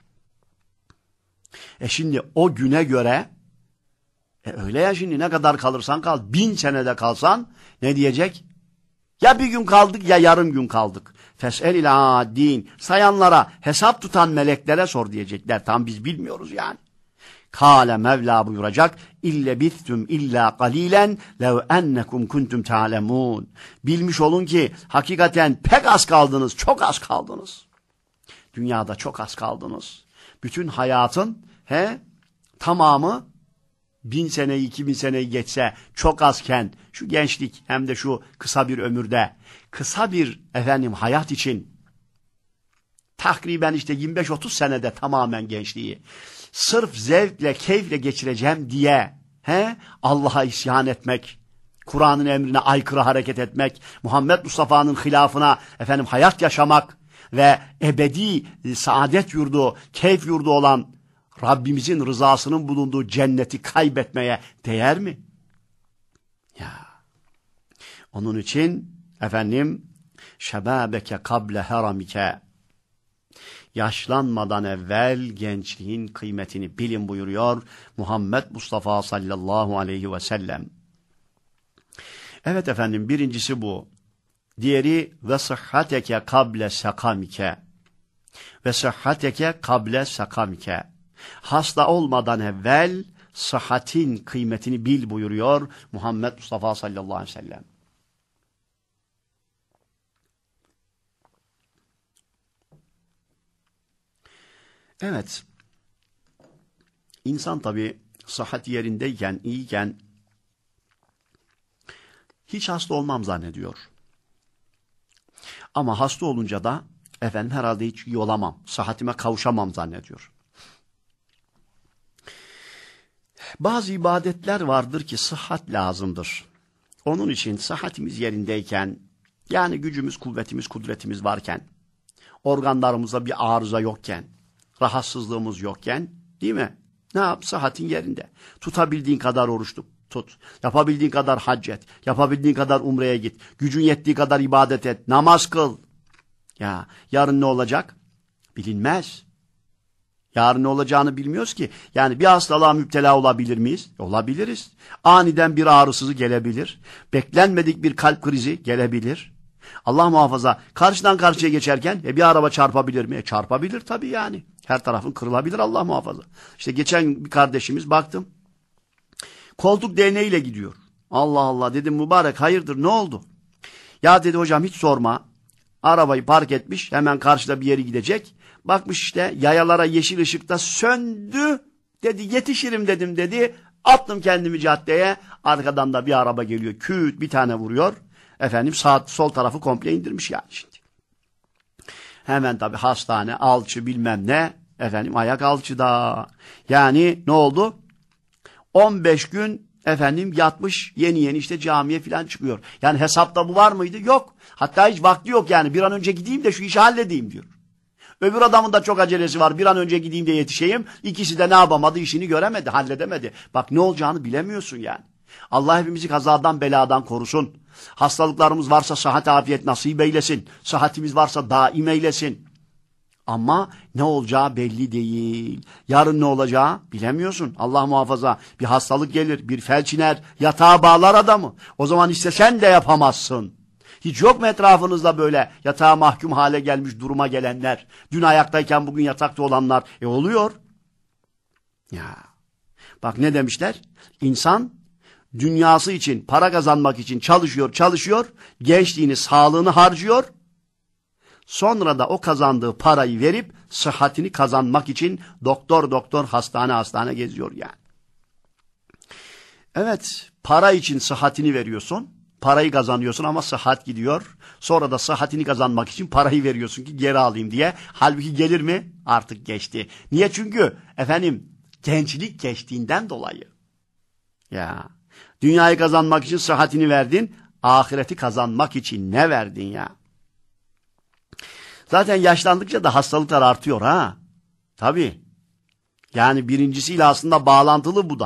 E şimdi o güne göre, E öyle ya şimdi ne kadar kalırsan kal, bin senede kalsan ne diyecek? Ya bir gün kaldık ya yarım gün kaldık. Fes'elil adin. Sayanlara, hesap tutan meleklere sor diyecekler. Tam biz bilmiyoruz yani. Kâle Mevla buyuracak. İlle bithtum illa qalilen lev ennekum kuntum ta'lemun. Bilmiş olun ki hakikaten pek az kaldınız, çok az kaldınız. Dünyada çok az kaldınız. Bütün hayatın he tamamı bin seneyi, iki bin seneyi geçse çok azken şu gençlik hem de şu kısa bir ömürde, kısa bir efendim hayat için takriben işte yirmi beş otuz senede tamamen gençliği sırf zevkle, keyifle geçireceğim diye He? Allah'a isyan etmek, Kur'an'ın emrine aykırı hareket etmek, Muhammed Mustafa'nın hilafına efendim hayat yaşamak ve ebedi saadet yurdu, keyif yurdu olan Rabbimizin rızasının bulunduğu cenneti kaybetmeye değer mi? Ya. Onun için efendim şebabeke kable haramike, yaşlanmadan evvel gençliğin kıymetini bilin buyuruyor Muhammed Mustafa sallallahu aleyhi ve sellem. Evet efendim, birincisi bu. Diğeri ve sıhhateke kable sakamike. Ve sıhhateke kable sakamike. Hasta olmadan evvel sıhhatin kıymetini bil buyuruyor Muhammed Mustafa sallallahu aleyhi ve sellem. Evet, insan tabii sıhhat yerindeyken, iyiyken hiç hasta olmam zannediyor. Ama hasta olunca da efendim herhalde hiç iyi olamam, sıhhatime kavuşamam zannediyor. Bazı ibadetler vardır ki sıhhat lazımdır. Onun için sıhhatimiz yerindeyken, yani gücümüz, kuvvetimiz, kudretimiz varken, organlarımızda bir arıza yokken, rahatsızlığımız yokken, değil mi? Ne yap? Sıhhatin yerinde. Tutabildiğin kadar oruç tut. Yapabildiğin kadar hac et. Yapabildiğin kadar umreye git. Gücün yettiği kadar ibadet et. Namaz kıl. Ya yarın ne olacak? Bilinmez. Yarın ne olacağını bilmiyoruz ki. Yani bir hastalığa müptela olabilir miyiz? Olabiliriz. Aniden bir ağrısızı gelebilir. Beklenmedik bir kalp krizi gelebilir. Allah muhafaza, karşıdan karşıya geçerken e, bir araba çarpabilir mi? E, çarpabilir tabii yani. Her tarafın kırılabilir, Allah muhafaza. İşte geçen bir kardeşimiz baktım. Koltuk değneğiyle gidiyor. Allah Allah dedim, mübarek hayırdır, ne oldu? Ya dedi hocam hiç sorma. Arabayı park etmiş, hemen karşıda bir yere gidecek. Bakmış işte yayalara yeşil ışıkta söndü. Dedi yetişirim dedim dedi. Attım kendimi caddeye. Arkadan da bir araba geliyor. Küt bir tane vuruyor. Efendim sağ sol tarafı komple indirmiş yani şimdi. Hemen tabii hastane, alçı bilmem ne. Efendim ayak alçıda. Yani ne oldu? on beş gün efendim yatmış, yeni yeni işte camiye falan çıkıyor. Yani hesapta bu var mıydı? Yok. Hatta hiç vakti yok yani. Bir an önce gideyim de şu işi halledeyim diyor. Öbür adamın da çok acelesi var. Bir an önce gideyim de yetişeyim. İkisi de ne yapamadı? İşini göremedi, halledemedi. Bak ne olacağını bilemiyorsun yani. Allah hepimizi kazadan beladan korusun. Hastalıklarımız varsa sıhhat afiyet nasip eylesin. Sıhhatimiz varsa daim eylesin. Ama ne olacağı belli değil. Yarın ne olacağı bilemiyorsun. Allah muhafaza bir hastalık gelir, bir felç iner, yatağa bağlar adamı. O zaman istesen de yapamazsın. Hiç yok mu etrafınızda böyle yatağa mahkum hale gelmiş duruma gelenler? Dün ayaktayken bugün yatakta olanlar. E oluyor. Ya. Bak ne demişler? İnsan dünyası için, para kazanmak için çalışıyor, çalışıyor. Gençliğini, sağlığını harcıyor. Sonra da o kazandığı parayı verip sıhhatini kazanmak için doktor doktor, hastane hastane geziyor yani. Evet, para için sıhhatini veriyorsun, parayı kazanıyorsun ama sıhhat gidiyor. Sonra da sıhhatini kazanmak için parayı veriyorsun ki geri alayım diye. Halbuki gelir mi? Artık geçti. Niye? Çünkü efendim gençlik geçtiğinden dolayı. Ya, dünyayı kazanmak için sıhhatini verdin, ahireti kazanmak için ne verdin ya? Zaten yaşlandıkça da hastalıklar artıyor ha. Tabii. Yani birincisiyle aslında bağlantılı bu da.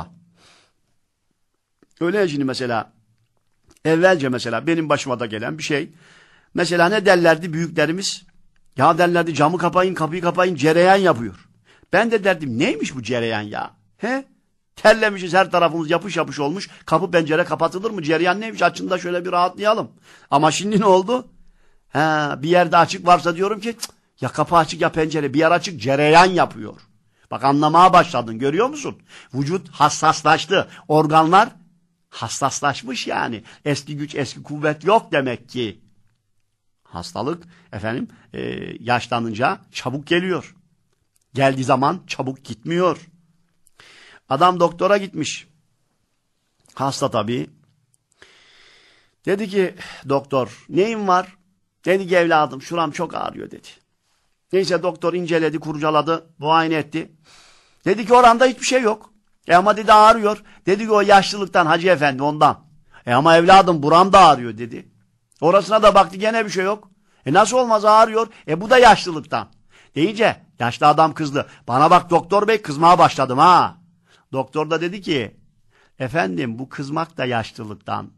Öyle ya şimdi mesela. Evvelce mesela benim başıma da gelen bir şey. Mesela ne derlerdi büyüklerimiz? Ya derlerdi camı kapayın, kapıyı kapayın, cereyan yapıyor. Ben de derdim neymiş bu cereyan ya? He? Terlemişiz, her tarafımız yapış yapış olmuş. Kapı pencere kapatılır mı? Cereyan neymiş? Açın da şöyle bir rahatlayalım. Ama şimdi ne oldu? Ha, bir yerde açık varsa diyorum ki cık, ya kapı açık ya pencere, bir yer açık, cereyan yapıyor. Bak anlamaya başladın, görüyor musun? Vücut hassaslaştı. Organlar hassaslaşmış yani. Eski güç, eski kuvvet yok demek ki. Hastalık efendim e, yaşlanınca çabuk geliyor. Geldiği zaman çabuk gitmiyor. Adam doktora gitmiş. Hasta tabii. Dedi ki doktor neyin var? Dedi ki evladım şuram çok ağrıyor dedi. Neyse doktor inceledi, kurcaladı, muayene etti. Dedi ki oranda hiçbir şey yok. E ama dedi ağrıyor. Dedi ki o yaşlılıktan hacı efendi ondan. E ama evladım buram da ağrıyor dedi. Orasına da baktı gene bir şey yok. E nasıl olmaz ağrıyor? E bu da yaşlılıktan. Deyince yaşlı adam kızdı. Bana bak doktor bey kızmaya başladım ha. Doktor da dedi ki efendim bu kızmak da yaşlılıktan.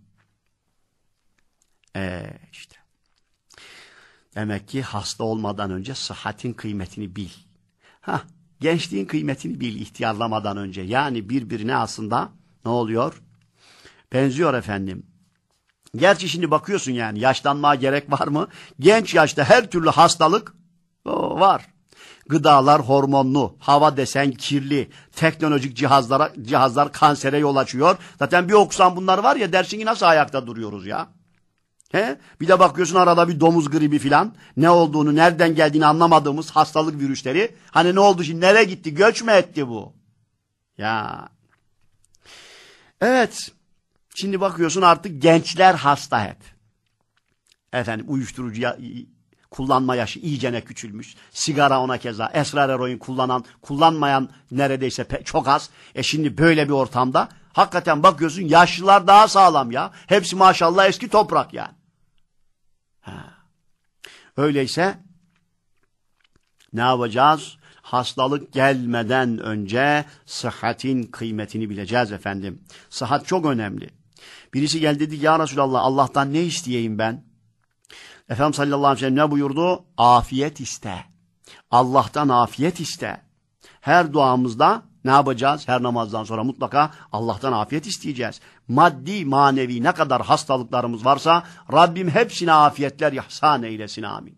Eee işte. Demek ki hasta olmadan önce sıhhatin kıymetini bil. Hah, gençliğin kıymetini bil ihtiyarlamadan önce. Yani birbirine aslında ne oluyor? Benziyor efendim. Gerçi şimdi bakıyorsun yani yaşlanmaya gerek var mı? Genç yaşta her türlü hastalık o, var. Gıdalar hormonlu, hava desen kirli, teknolojik cihazlara cihazlar kansere yol açıyor. Zaten bir okusan bunlar var ya dersin ki nasıl ayakta duruyoruz ya? He? Bir de bakıyorsun arada bir domuz gribi filan. Ne olduğunu, nereden geldiğini anlamadığımız hastalık virüsleri. Hani ne oldu şimdi? Nereye gitti? Göç mü etti bu? Ya. Evet. Şimdi bakıyorsun artık gençler hasta hep. Efendim uyuşturucu ya, kullanma yaşı iyicene küçülmüş. Sigara ona keza. Esrar eroin kullanan, kullanmayan neredeyse çok az. E şimdi böyle bir ortamda hakikaten bakıyorsun yaşlılar daha sağlam ya. Hepsi maşallah eski toprak yani. Ha. Öyleyse ne yapacağız? Hastalık gelmeden önce sıhhatin kıymetini bileceğiz efendim. Sıhhat çok önemli. Birisi geldi dedi ya Resulallah Allah'tan ne isteyeyim ben? Efendimiz sallallahu aleyhi ve sellem ne buyurdu? Afiyet iste. Allah'tan afiyet iste. Her duamızda ne yapacağız? Her namazdan sonra mutlaka Allah'tan afiyet isteyeceğiz. Maddi, manevi ne kadar hastalıklarımız varsa Rabbim hepsine afiyetler ihsan eylesin amin.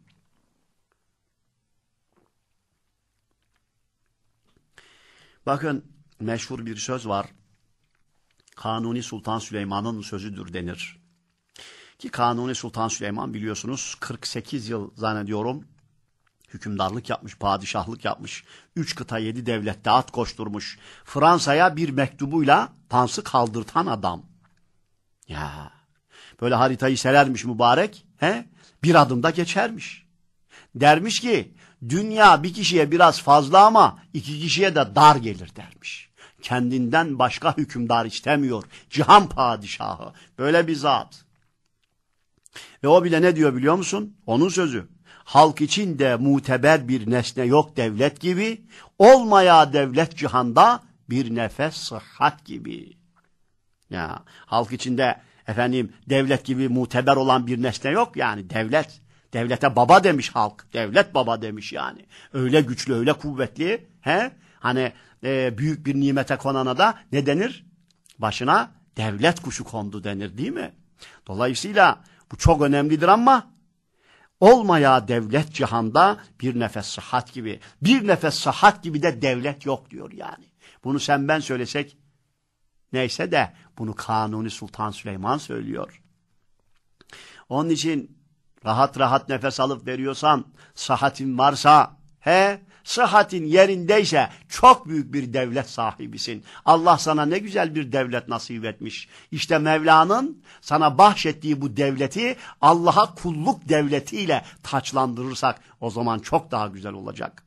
Bakın meşhur bir söz var. Kanuni Sultan Süleyman'ın sözüdür denir. Ki Kanuni Sultan Süleyman biliyorsunuz kırk sekiz yıl zannediyorum hükümdarlık yapmış, padişahlık yapmış. Üç kıta yedi devlette at koşturmuş. Fransa'ya bir mektubuyla Tansı kaldırtan adam. Ya böyle haritayı serermiş mübarek. He? Bir adımda geçermiş. Dermiş ki dünya bir kişiye biraz fazla ama iki kişiye de dar gelir dermiş. Kendinden başka hükümdar istemiyor. Cihan padişahı. Böyle bir zat. Ve o bile ne diyor biliyor musun? Onun sözü. Halk için de muteber bir nesne yok devlet gibi. Olmaya devlet cihanda bir nefes sıhhat gibi. Ya halk içinde efendim devlet gibi muteber olan bir nesne yok yani devlet. Devlete baba demiş halk. Devlet baba demiş yani. Öyle güçlü, öyle kuvvetli. He? Hani e, büyük bir nimete konana da ne denir? Başına devlet kuşu kondu denir değil mi? Dolayısıyla bu çok önemlidir ama olmaya devlet cihanda bir nefes sıhhat gibi. Bir nefes sıhhat gibi de devlet yok diyor yani. Bunu sen ben söylesek neyse de bunu Kanuni Sultan Süleyman söylüyor. Onun için rahat rahat nefes alıp veriyorsan, sıhhatin varsa, he, sıhhatin yerindeyse çok büyük bir devlet sahibisin. Allah sana ne güzel bir devlet nasip etmiş. İşte Mevla'nın sana bahşettiği bu devleti Allah'a kulluk devletiyle taçlandırırsak o zaman çok daha güzel olacak.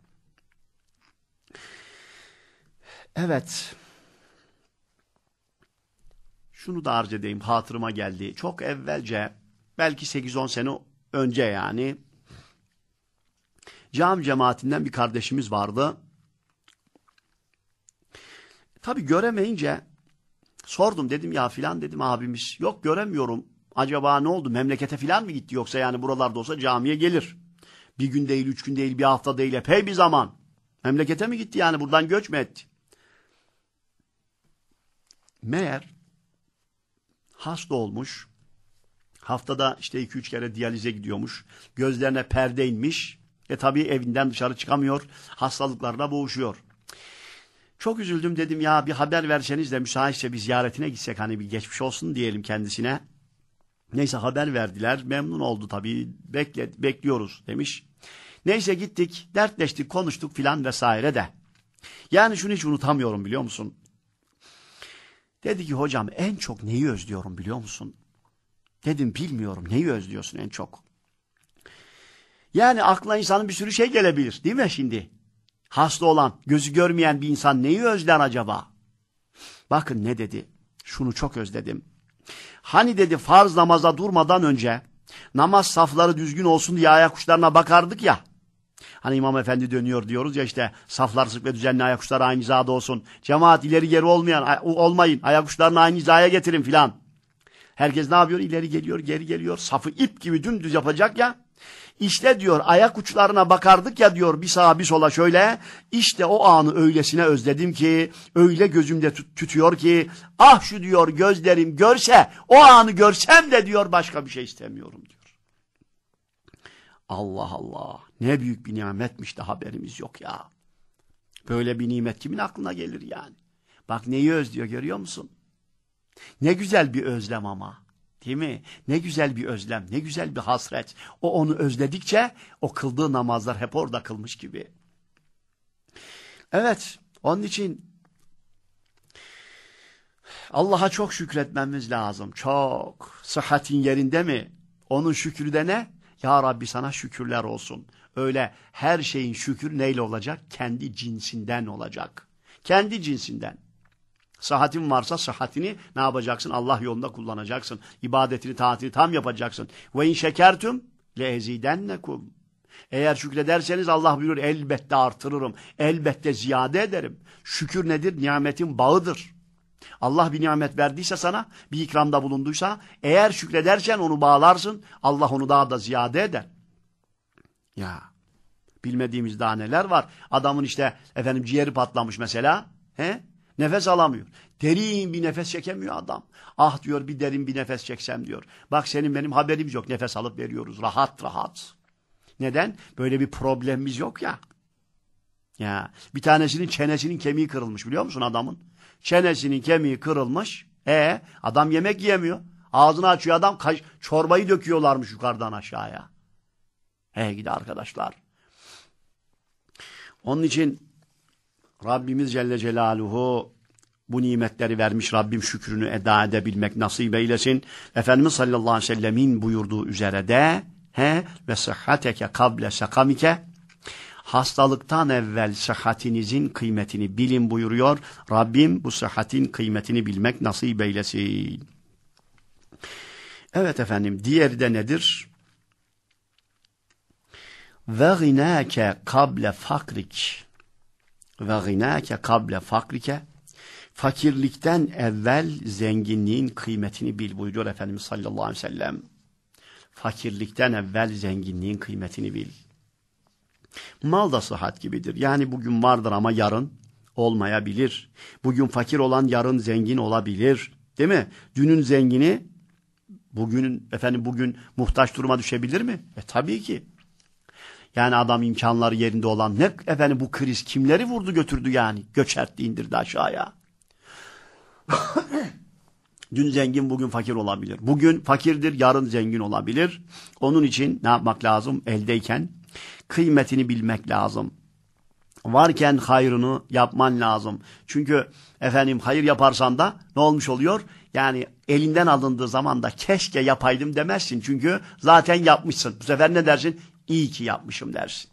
Evet. Şunu da arz edeyim, hatırıma geldi. Çok evvelce, belki sekiz on sene önce yani, cami cemaatinden bir kardeşimiz vardı. Tabii göremeyince sordum, dedim ya filan dedim abimiz. Yok göremiyorum. Acaba ne oldu? Memlekete filan mı gitti yoksa yani buralarda olsa camiye gelir. Bir gün değil, üç gün değil, bir hafta değil, epey bir zaman. Memlekete mi gitti yani buradan göç mü etti? Meğer hasta olmuş. Haftada işte iki üç kere diyalize gidiyormuş. Gözlerine perde inmiş. E tabii evinden dışarı çıkamıyor. Hastalıklarla boğuşuyor. Çok üzüldüm, dedim ya bir haber verseniz de müsaitse bir ziyaretine gitsek, hani bir geçmiş olsun diyelim kendisine. Neyse haber verdiler. Memnun oldu tabii. Bekle, bekliyoruz demiş. Neyse gittik, dertleştik, konuştuk filan vesaire de. Yani şunu hiç unutamıyorum biliyor musun? Dedi ki hocam en çok neyi özlüyorum biliyor musun? Dedim bilmiyorum, neyi özlüyorsun en çok? Yani aklına insanın bir sürü şey gelebilir değil mi şimdi? Hasta olan, gözü görmeyen bir insan neyi özler acaba? Bakın ne dedi? Şunu çok özledim. Hani dedi farz namaza durmadan önce namaz safları düzgün olsun diye ayak uçlarına bakardık ya. Hani İmam Efendi dönüyor diyoruz ya işte saflar sık ve düzenli ayak uçları aynı hizada olsun. Cemaat ileri geri olmayan olmayın. Ayak uçlarını aynı hizaya getirin filan. Herkes ne yapıyor? İleri geliyor, geri geliyor. Safı ip gibi dümdüz yapacak ya. İşte diyor ayak uçlarına bakardık ya diyor bir sağa bir sola şöyle. İşte o anı öylesine özledim ki öyle gözümde tut tutuyor ki ah şu diyor gözlerim görse o anı görsem de diyor başka bir şey istemiyorum diyor. Allah Allah ne büyük bir nimetmiş de haberimiz yok ya. Böyle bir nimet kimin aklına gelir yani. Bak neyi özlüyor görüyor musun? Ne güzel bir özlem ama. Değil mi? Ne güzel bir özlem, ne güzel bir hasret. O onu özledikçe o kıldığı namazlar hep orada kılmış gibi. Evet, onun için Allah'a çok şükretmemiz lazım. Çok. Sıhhatin yerinde mi? Onun şükrü de ne? Ya Rabbi sana şükürler olsun. Öyle her şeyin şükür neyle olacak? Kendi cinsinden olacak. Kendi cinsinden. Sıhhatin varsa sıhhatini ne yapacaksın? Allah yolunda kullanacaksın. İbadetini, taatini tam yapacaksın. Ve in şekertum le ezidennekum. Eğer şükrederseniz Allah buyurur elbette artırırım. Elbette ziyade ederim. Şükür nedir? Nimetin bağıdır. Allah bir nimet verdiyse sana, bir ikramda bulunduysa, eğer şükredersen onu bağlarsın. Allah onu daha da ziyade eder. Ya bilmediğimiz daha neler var. Adamın işte efendim ciğeri patlamış mesela. He? Nefes alamıyor. Derin bir nefes çekemiyor adam. Ah diyor bir derin bir nefes çeksem diyor. Bak senin benim haberimiz yok. Nefes alıp veriyoruz. Rahat rahat. Neden? Böyle bir problemimiz yok ya. Ya bir tanesinin çenesinin kemiği kırılmış biliyor musun adamın? Çenesinin kemiği kırılmış. E adam yemek yiyemiyor. Ağzını açıyor adam çorbayı döküyorlarmış yukarıdan aşağıya. He gidi arkadaşlar. Onun için Rabbimiz Celle Celaluhu bu nimetleri vermiş. Rabbim şükrünü eda edebilmek nasip eylesin. Efendimiz sallallahu aleyhi ve sellemin buyurduğu üzere de he ve sıhhateke kable sekamike hastalıktan evvel sıhhatinizin kıymetini bilin buyuruyor. Rabbim bu sıhhatin kıymetini bilmek nasip eylesin. Evet efendim diğeri de nedir? Ve gınâke kable fakrik ve gınâke kable fakrike fakirlikten evvel zenginliğin kıymetini bil buyuruyor Efendimiz sallallahu aleyhi ve sellem. Fakirlikten evvel zenginliğin kıymetini bil. Mal da sıhhat gibidir. Yani bugün vardır ama yarın olmayabilir. Bugün fakir olan yarın zengin olabilir. Değil mi? Dünün zengini bugünün efendim bugün muhtaç duruma düşebilir mi? E tabii ki. Yani adam imkanları yerinde olan ne efendim bu kriz kimleri vurdu götürdü yani? Göçertti indirdi aşağıya. Dün zengin bugün fakir olabilir. Bugün fakirdir yarın zengin olabilir. Onun için ne yapmak lazım? Eldeyken kıymetini bilmek lazım. Varken hayrını yapman lazım. Çünkü efendim hayır yaparsan da ne olmuş oluyor? Yani elinden alındığı zaman da keşke yapaydım demezsin. Çünkü zaten yapmışsın. Bu sefer ne dersin? İyi ki yapmışım dersin.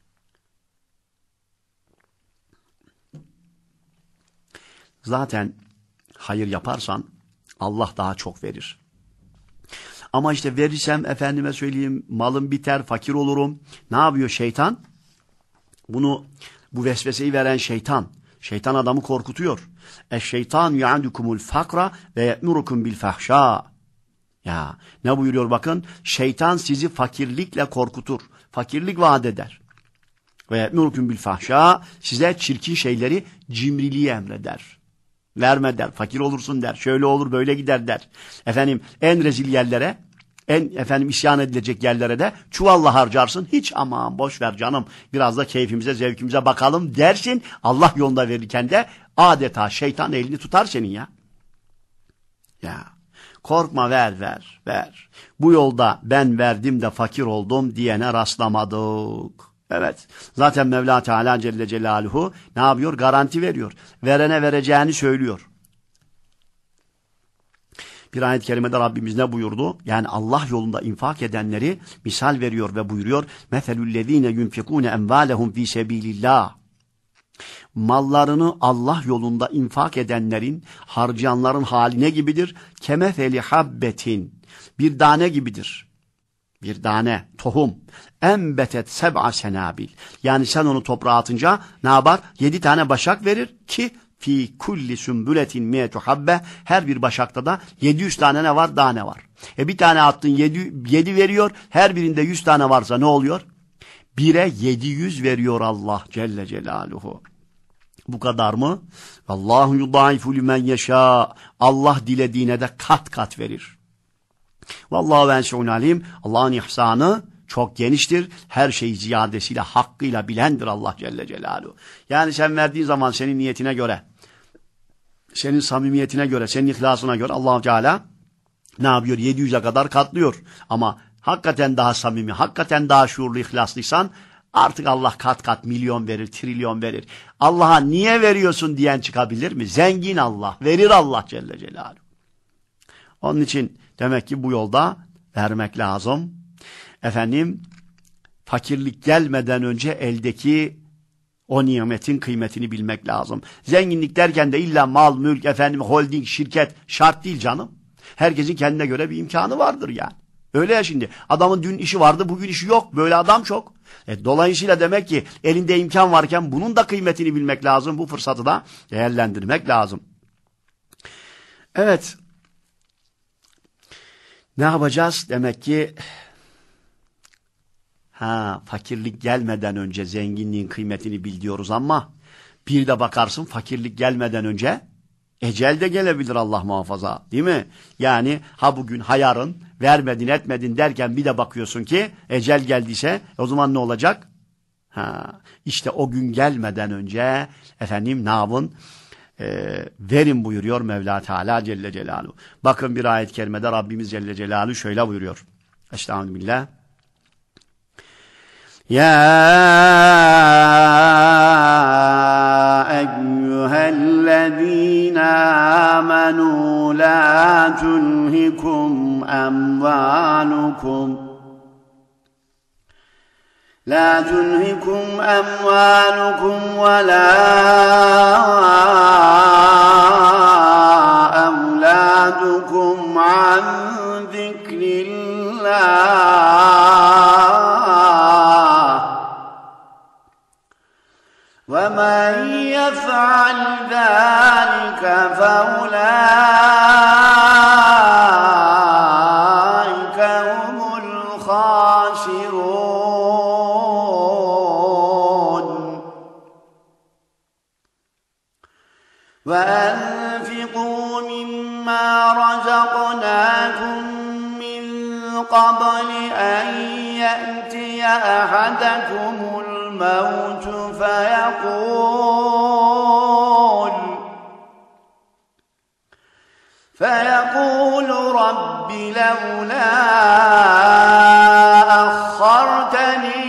Zaten hayır yaparsan Allah daha çok verir. Ama işte verirsem efendime söyleyeyim malım biter, fakir olurum. Ne yapıyor şeytan? Bunu bu vesveseyi veren şeytan. Şeytan adamı korkutuyor. Eşşeytan yu'adukumul fakra ve ye'murukum bil fahşa. Ya ne buyuruyor bakın? Şeytan sizi fakirlikle korkutur. Fakirlik vaat eder. Ve ye'murukum bil fahşa size çirkin şeyleri cimriliği emreder. Verme der, fakir olursun der, şöyle olur böyle gider der. Efendim en rezil yerlere, en efendim isyan edilecek yerlere de çuvalla harcarsın. Hiç aman boş ver canım biraz da keyfimize zevkimize bakalım dersin. Allah yolunda verirken de adeta şeytan elini tutar senin ya. Ya korkma ver ver ver. Bu yolda ben verdim de fakir oldum diyene rastlamadık. Evet. Zaten Mevla Teala Celle Celaluhu ne yapıyor? Garanti veriyor. Verene vereceğini söylüyor. Bir ayet-i kerimede Rabbimiz ne buyurdu? Yani Allah yolunda infak edenleri misal veriyor ve buyuruyor. Meselüllezine yunfikune envalehum fi sebilillah. Mallarını Allah yolunda infak edenlerin, harcayanların haline gibidir. Kemefeli habbetin, bir tane gibidir. Bir tane tohum. Embetet seb'a senabil. Yani sen onu toprağa atınca ne yapar? Yedi tane başak verir ki fi kulli sümbületin miyetu habbe. Her bir başakta da yedi yüz tane ne var? Tane var. E bir tane attın yedi, yedi veriyor. Her birinde yüz tane varsa ne oluyor? Bire yedi yüz veriyor Allah Celle Celaluhu. Bu kadar mı? Allahu yudaifu limen yeşâ. Allah dilediğine de kat kat verir. Vallahu venşe'un alim. Allah'ın ihsanı çok geniştir. Her şeyi ziyadesiyle, hakkıyla bilendir Allah Celle Celaluhu. Yani sen verdiğin zaman senin niyetine göre, senin samimiyetine göre, senin ihlasına göre Allah Teala ne yapıyor? yedi yüze kadar katlıyor. Ama hakikaten daha samimi, hakikaten daha şuurlu, ihlaslıysan artık Allah kat kat milyon verir, trilyon verir. Allah'a niye veriyorsun diyen çıkabilir mi? Zengin Allah, verir Allah Celle Celaluhu. Onun için demek ki bu yolda vermek lazım. Efendim, fakirlik gelmeden önce eldeki o nimetin kıymetini bilmek lazım. Zenginlik derken de illa mal, mülk, efendim, holding, şirket şart değil canım. Herkesin kendine göre bir imkanı vardır yani. Öyle ya şimdi. Adamın dün işi vardı, bugün işi yok. Böyle adam çok. E, dolayısıyla demek ki elinde imkan varken bunun da kıymetini bilmek lazım. Bu fırsatı da değerlendirmek lazım. Evet. Ne yapacağız? Demek ki ha fakirlik gelmeden önce zenginliğin kıymetini bil diyoruz ama bir de bakarsın fakirlik gelmeden önce ecel de gelebilir Allah muhafaza, değil mi? Yani ha bugün ha yarın vermedin etmedin derken bir de bakıyorsun ki ecel geldiyse o zaman ne olacak? Ha, işte o gün gelmeden önce efendim ne yapın? E, verin buyuruyor Mevla Teala Celle Celaluhu. Bakın bir ayet-i kerimede Rabbimiz Celle Celaluhu şöyle buyuruyor. Estağfirullah. Ya eyyühellezîne âmenû lâ tulhikum emvâlukum لا تلهكم أموالكم ولا أولادكم عن ذكر الله ومن يفعل ذلك فأولئك هم الخاسرون. وأنفقوا مما رزقناكم من قبل أن يأتي أحدكم الموت فيقول فيقول رب لولا أخرتني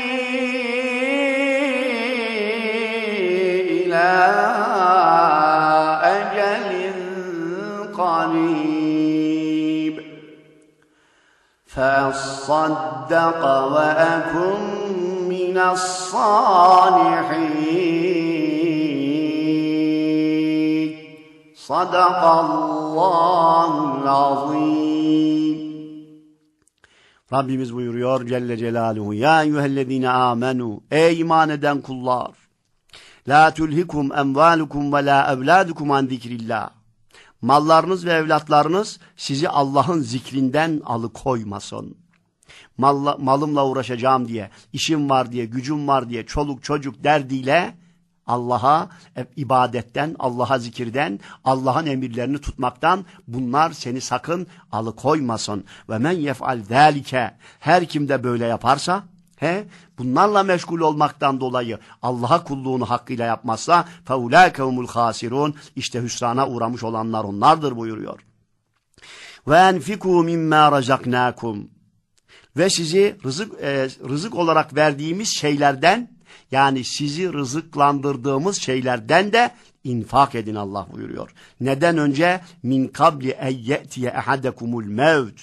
إلى قريب فأصدق وأكن من الصالحين صدق الله العظيم. Rabbimiz buyuruyor Celle Celaluhu. Ya eyyühellezine amenu. Ey iman eden kullar. La tulhikum emvalukum ve la evladukum an zikrillah. Mallarınız ve evlatlarınız sizi Allah'ın zikrinden alıkoymasın. Malla, malımla uğraşacağım diye, işim var diye, gücüm var diye, çoluk çocuk derdiyle Allah'a ibadetten, Allah'a zikirden, Allah'ın emirlerini tutmaktan bunlar seni sakın alıkoymasın. Ve men yef'al zâlike, her kim de böyle yaparsa, he, bunlarla meşgul olmaktan dolayı Allah'a kulluğunu hakkıyla yapmazsa فَاُولَٰئِكَ هُمُ الْخَاسِرُونَ, işte hüsrana uğramış olanlar onlardır buyuruyor. وَاَنْفِكُوا مِمَّا رَزَقْنَاكُمْ, ve sizi rızık, e, rızık olarak verdiğimiz şeylerden, yani sizi rızıklandırdığımız şeylerden de infak edin Allah buyuruyor. Neden önce? min kabli en ye'tiye ehadekumul mevt,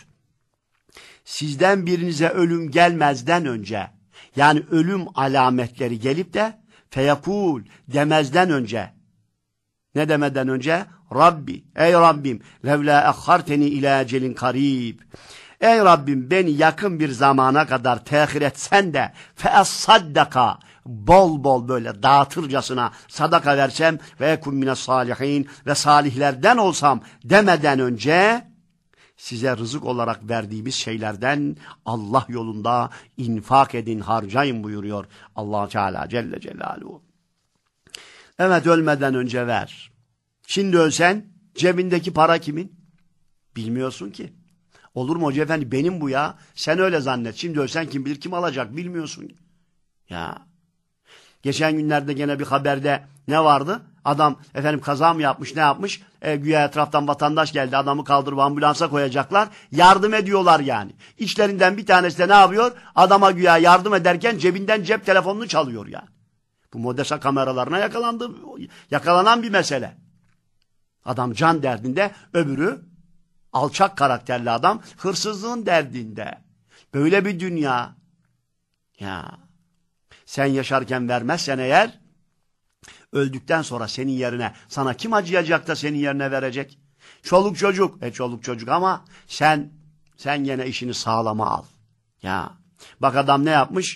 sizden birinize ölüm gelmezden önce, yani ölüm alametleri gelip de feyekul demezden önce, ne demeden önce? Rabbi, ey Rabbim, levla ekharteni ila ecelin karib. Ey Rabbim, beni yakın bir zamana kadar tehir etsen de feessaddaka, bol bol böyle dağıtırcasına sadaka versem ve ekun mine salihin ve salihlerden olsam demeden önce size rızık olarak verdiğimiz şeylerden Allah yolunda infak edin, harcayın buyuruyor Allah Teala Celle Celaluhu. Evet, ölmeden önce ver. Şimdi ölsen cebindeki para kimin? Bilmiyorsun ki. Olur mu hoca efendi, benim bu ya. Sen öyle zannet. Şimdi ölsen kim bilir kim alacak, bilmiyorsun. Ya. Geçen günlerde gene bir haberde ne vardı? Adam efendim kaza mı yapmış, ne yapmış? E, güya etraftan vatandaş geldi, adamı kaldırıp ambulansa koyacaklar. Yardım ediyorlar yani. İçlerinden bir tanesi de ne yapıyor? Adama güya yardım ederken cebinden cep telefonunu çalıyor yani. Bu Modesa kameralarına yakalandı, yakalanan bir mesele. Adam can derdinde, öbürü alçak karakterli adam hırsızlığın derdinde. Böyle bir dünya. Ya sen yaşarken vermezsen eğer, öldükten sonra senin yerine sana kim acıyacak da senin yerine verecek? Çoluk çocuk. E çoluk çocuk ama sen sen yine işini sağlama al. Ya bak adam ne yapmış?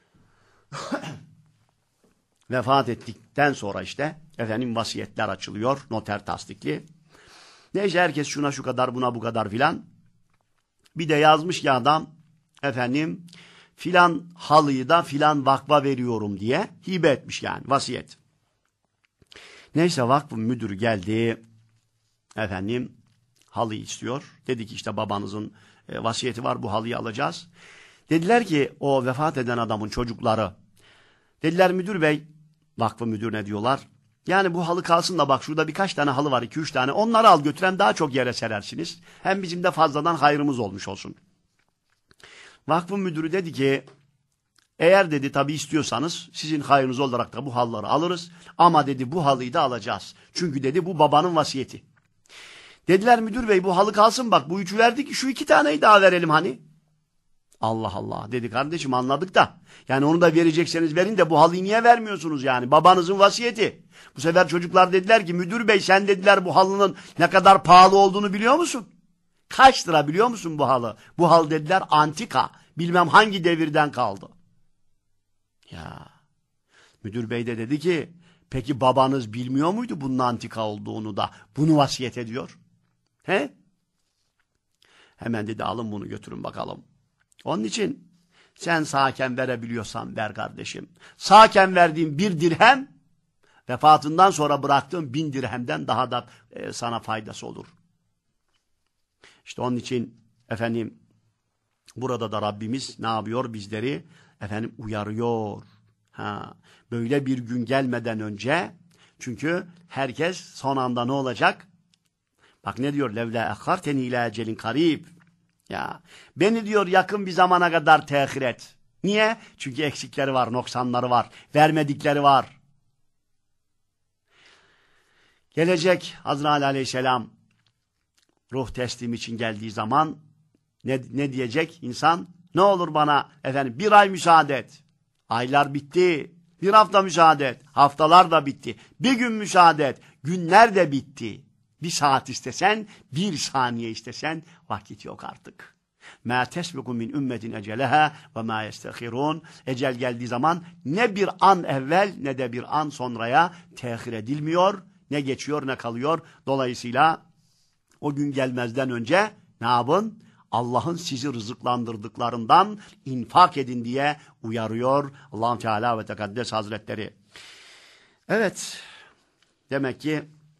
Vefat ettikten sonra işte efendim vasiyetler açılıyor, noter tasdikli. Neyse herkes şuna şu kadar, buna bu kadar filan. Bir de yazmış ki adam efendim filan halıyı da filan vakfa veriyorum diye hibe etmiş yani, vasiyet. Neyse vakfın müdürü geldi efendim halıyı istiyor. Dedi ki işte babanızın e, vasiyeti var, bu halıyı alacağız. Dediler ki o vefat eden adamın çocukları, dediler müdür bey, vakfın müdürüne diyorlar. Yani bu halı kalsın da bak şurada birkaç tane halı var, iki üç tane. Onları al götüren daha çok yere serersiniz. Hem bizim de fazladan hayrımız olmuş olsun. Vakfın müdürü dedi ki eğer dedi tabii istiyorsanız sizin hayrınız olarak da bu halıları alırız. Ama dedi bu halıyı da alacağız. Çünkü dedi bu babanın vasiyeti. Dediler müdür bey bu halı kalsın bak bu üçü verdik, şu iki taneyi daha verelim hani. Allah Allah dedi, kardeşim anladık da yani onu da verecekseniz verin de bu halıyı niye vermiyorsunuz yani, babanızın vasiyeti. Bu sefer çocuklar dediler ki müdür bey sen dediler bu halının ne kadar pahalı olduğunu biliyor musun? Kaç lira biliyor musun bu halı? Bu halı dediler antika, bilmem hangi devirden kaldı. Ya müdür bey de dedi ki peki babanız bilmiyor muydu bunun antika olduğunu da bunu vasiyet ediyor? He? Hemen dedi alın bunu götürün bakalım. Onun için sen sağken verebiliyorsan ver kardeşim. Sağken verdiğin bir dirhem vefatından sonra bıraktığın bin dirhemden daha da e, sana faydası olur. İşte onun için efendim burada da Rabbimiz ne yapıyor? Bizleri efendim uyarıyor. Ha, böyle bir gün gelmeden önce, çünkü herkes son anda ne olacak? Bak ne diyor? Levla ekharteni ila ecelin karib. Ya beni diyor yakın bir zamana kadar tehir et. Niye? Çünkü eksikleri var, noksanları var, vermedikleri var. Gelecek Azrail aleyhisselam ruh teslim için geldiği zaman ne, ne diyecek insan? Ne olur bana efendim bir ay müsaade et. Aylar bitti. Bir hafta müsaade et. Haftalar da bitti. Bir gün müsaade et. Günler de bitti. Bir saat istesen, bir saniye istesen vakit yok artık. مَا تَسْبِقُ مِنْ اُمَّةٍ اَجَلَهَا وَمَا يَسْتَخِرُونَ Ecel geldiği zaman ne bir an evvel ne de bir an sonraya tehir edilmiyor. Ne geçiyor ne kalıyor. Dolayısıyla o gün gelmezden önce ne yapın? Allah'ın sizi rızıklandırdıklarından infak edin diye uyarıyor Allah-u Teala ve Tekaddes Hazretleri. Evet, demek ki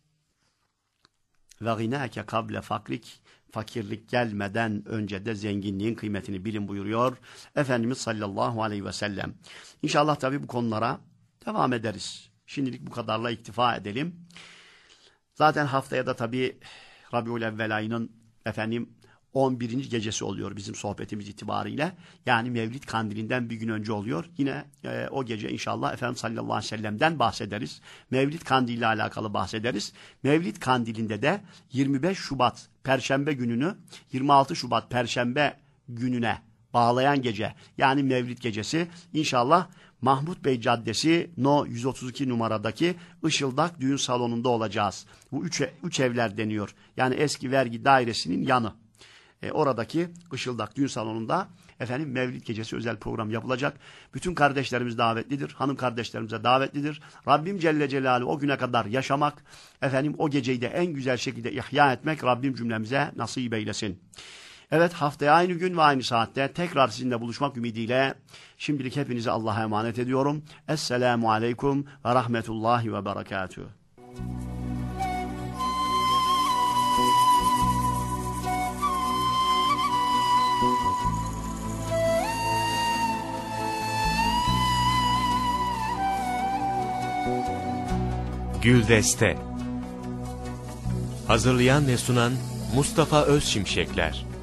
ve gînâke kable fakrik, fakirlik gelmeden önce de zenginliğin kıymetini bilin buyuruyor Efendimiz sallallahu aleyhi ve sellem. İnşallah tabii bu konulara devam ederiz. Şimdilik bu kadarla iktifa edelim. Zaten haftaya da tabii Rabiülevvel ayının efendim on birinci gecesi oluyor bizim sohbetimiz itibariyle. Yani Mevlid Kandili'nden bir gün önce oluyor. Yine e, o gece inşallah Efendimiz sallallahu aleyhi ve sellem'den bahsederiz. Mevlid Kandili ile alakalı bahsederiz. Mevlid Kandili'nde de yirmi beş Şubat Perşembe gününü yirmi altı Şubat Perşembe gününe bağlayan gece yani Mevlid gecesi inşallah Mahmut Bey Caddesi No yüz otuz iki numaradaki Işıldak Düğün Salonu'nda olacağız. Bu üç, üç evler deniyor. Yani eski vergi dairesinin yanı. E, oradaki Işıldak Düğün Salonu'nda efendim Mevlid gecesi özel program yapılacak. Bütün kardeşlerimiz davetlidir. Hanım kardeşlerimize davetlidir. Rabbim Celle Celaluhu o güne kadar yaşamak, efendim o geceyi de en güzel şekilde ihya etmek Rabbim cümlemize nasip eylesin. Evet, haftaya aynı gün ve aynı saatte tekrar sizinle buluşmak ümidiyle şimdilik hepinizi Allah'a emanet ediyorum. Esselamu aleyküm ve rahmetullahi ve berekatuhu. Güldeste. Hazırlayan ve sunan Mustafa Özşimşekler.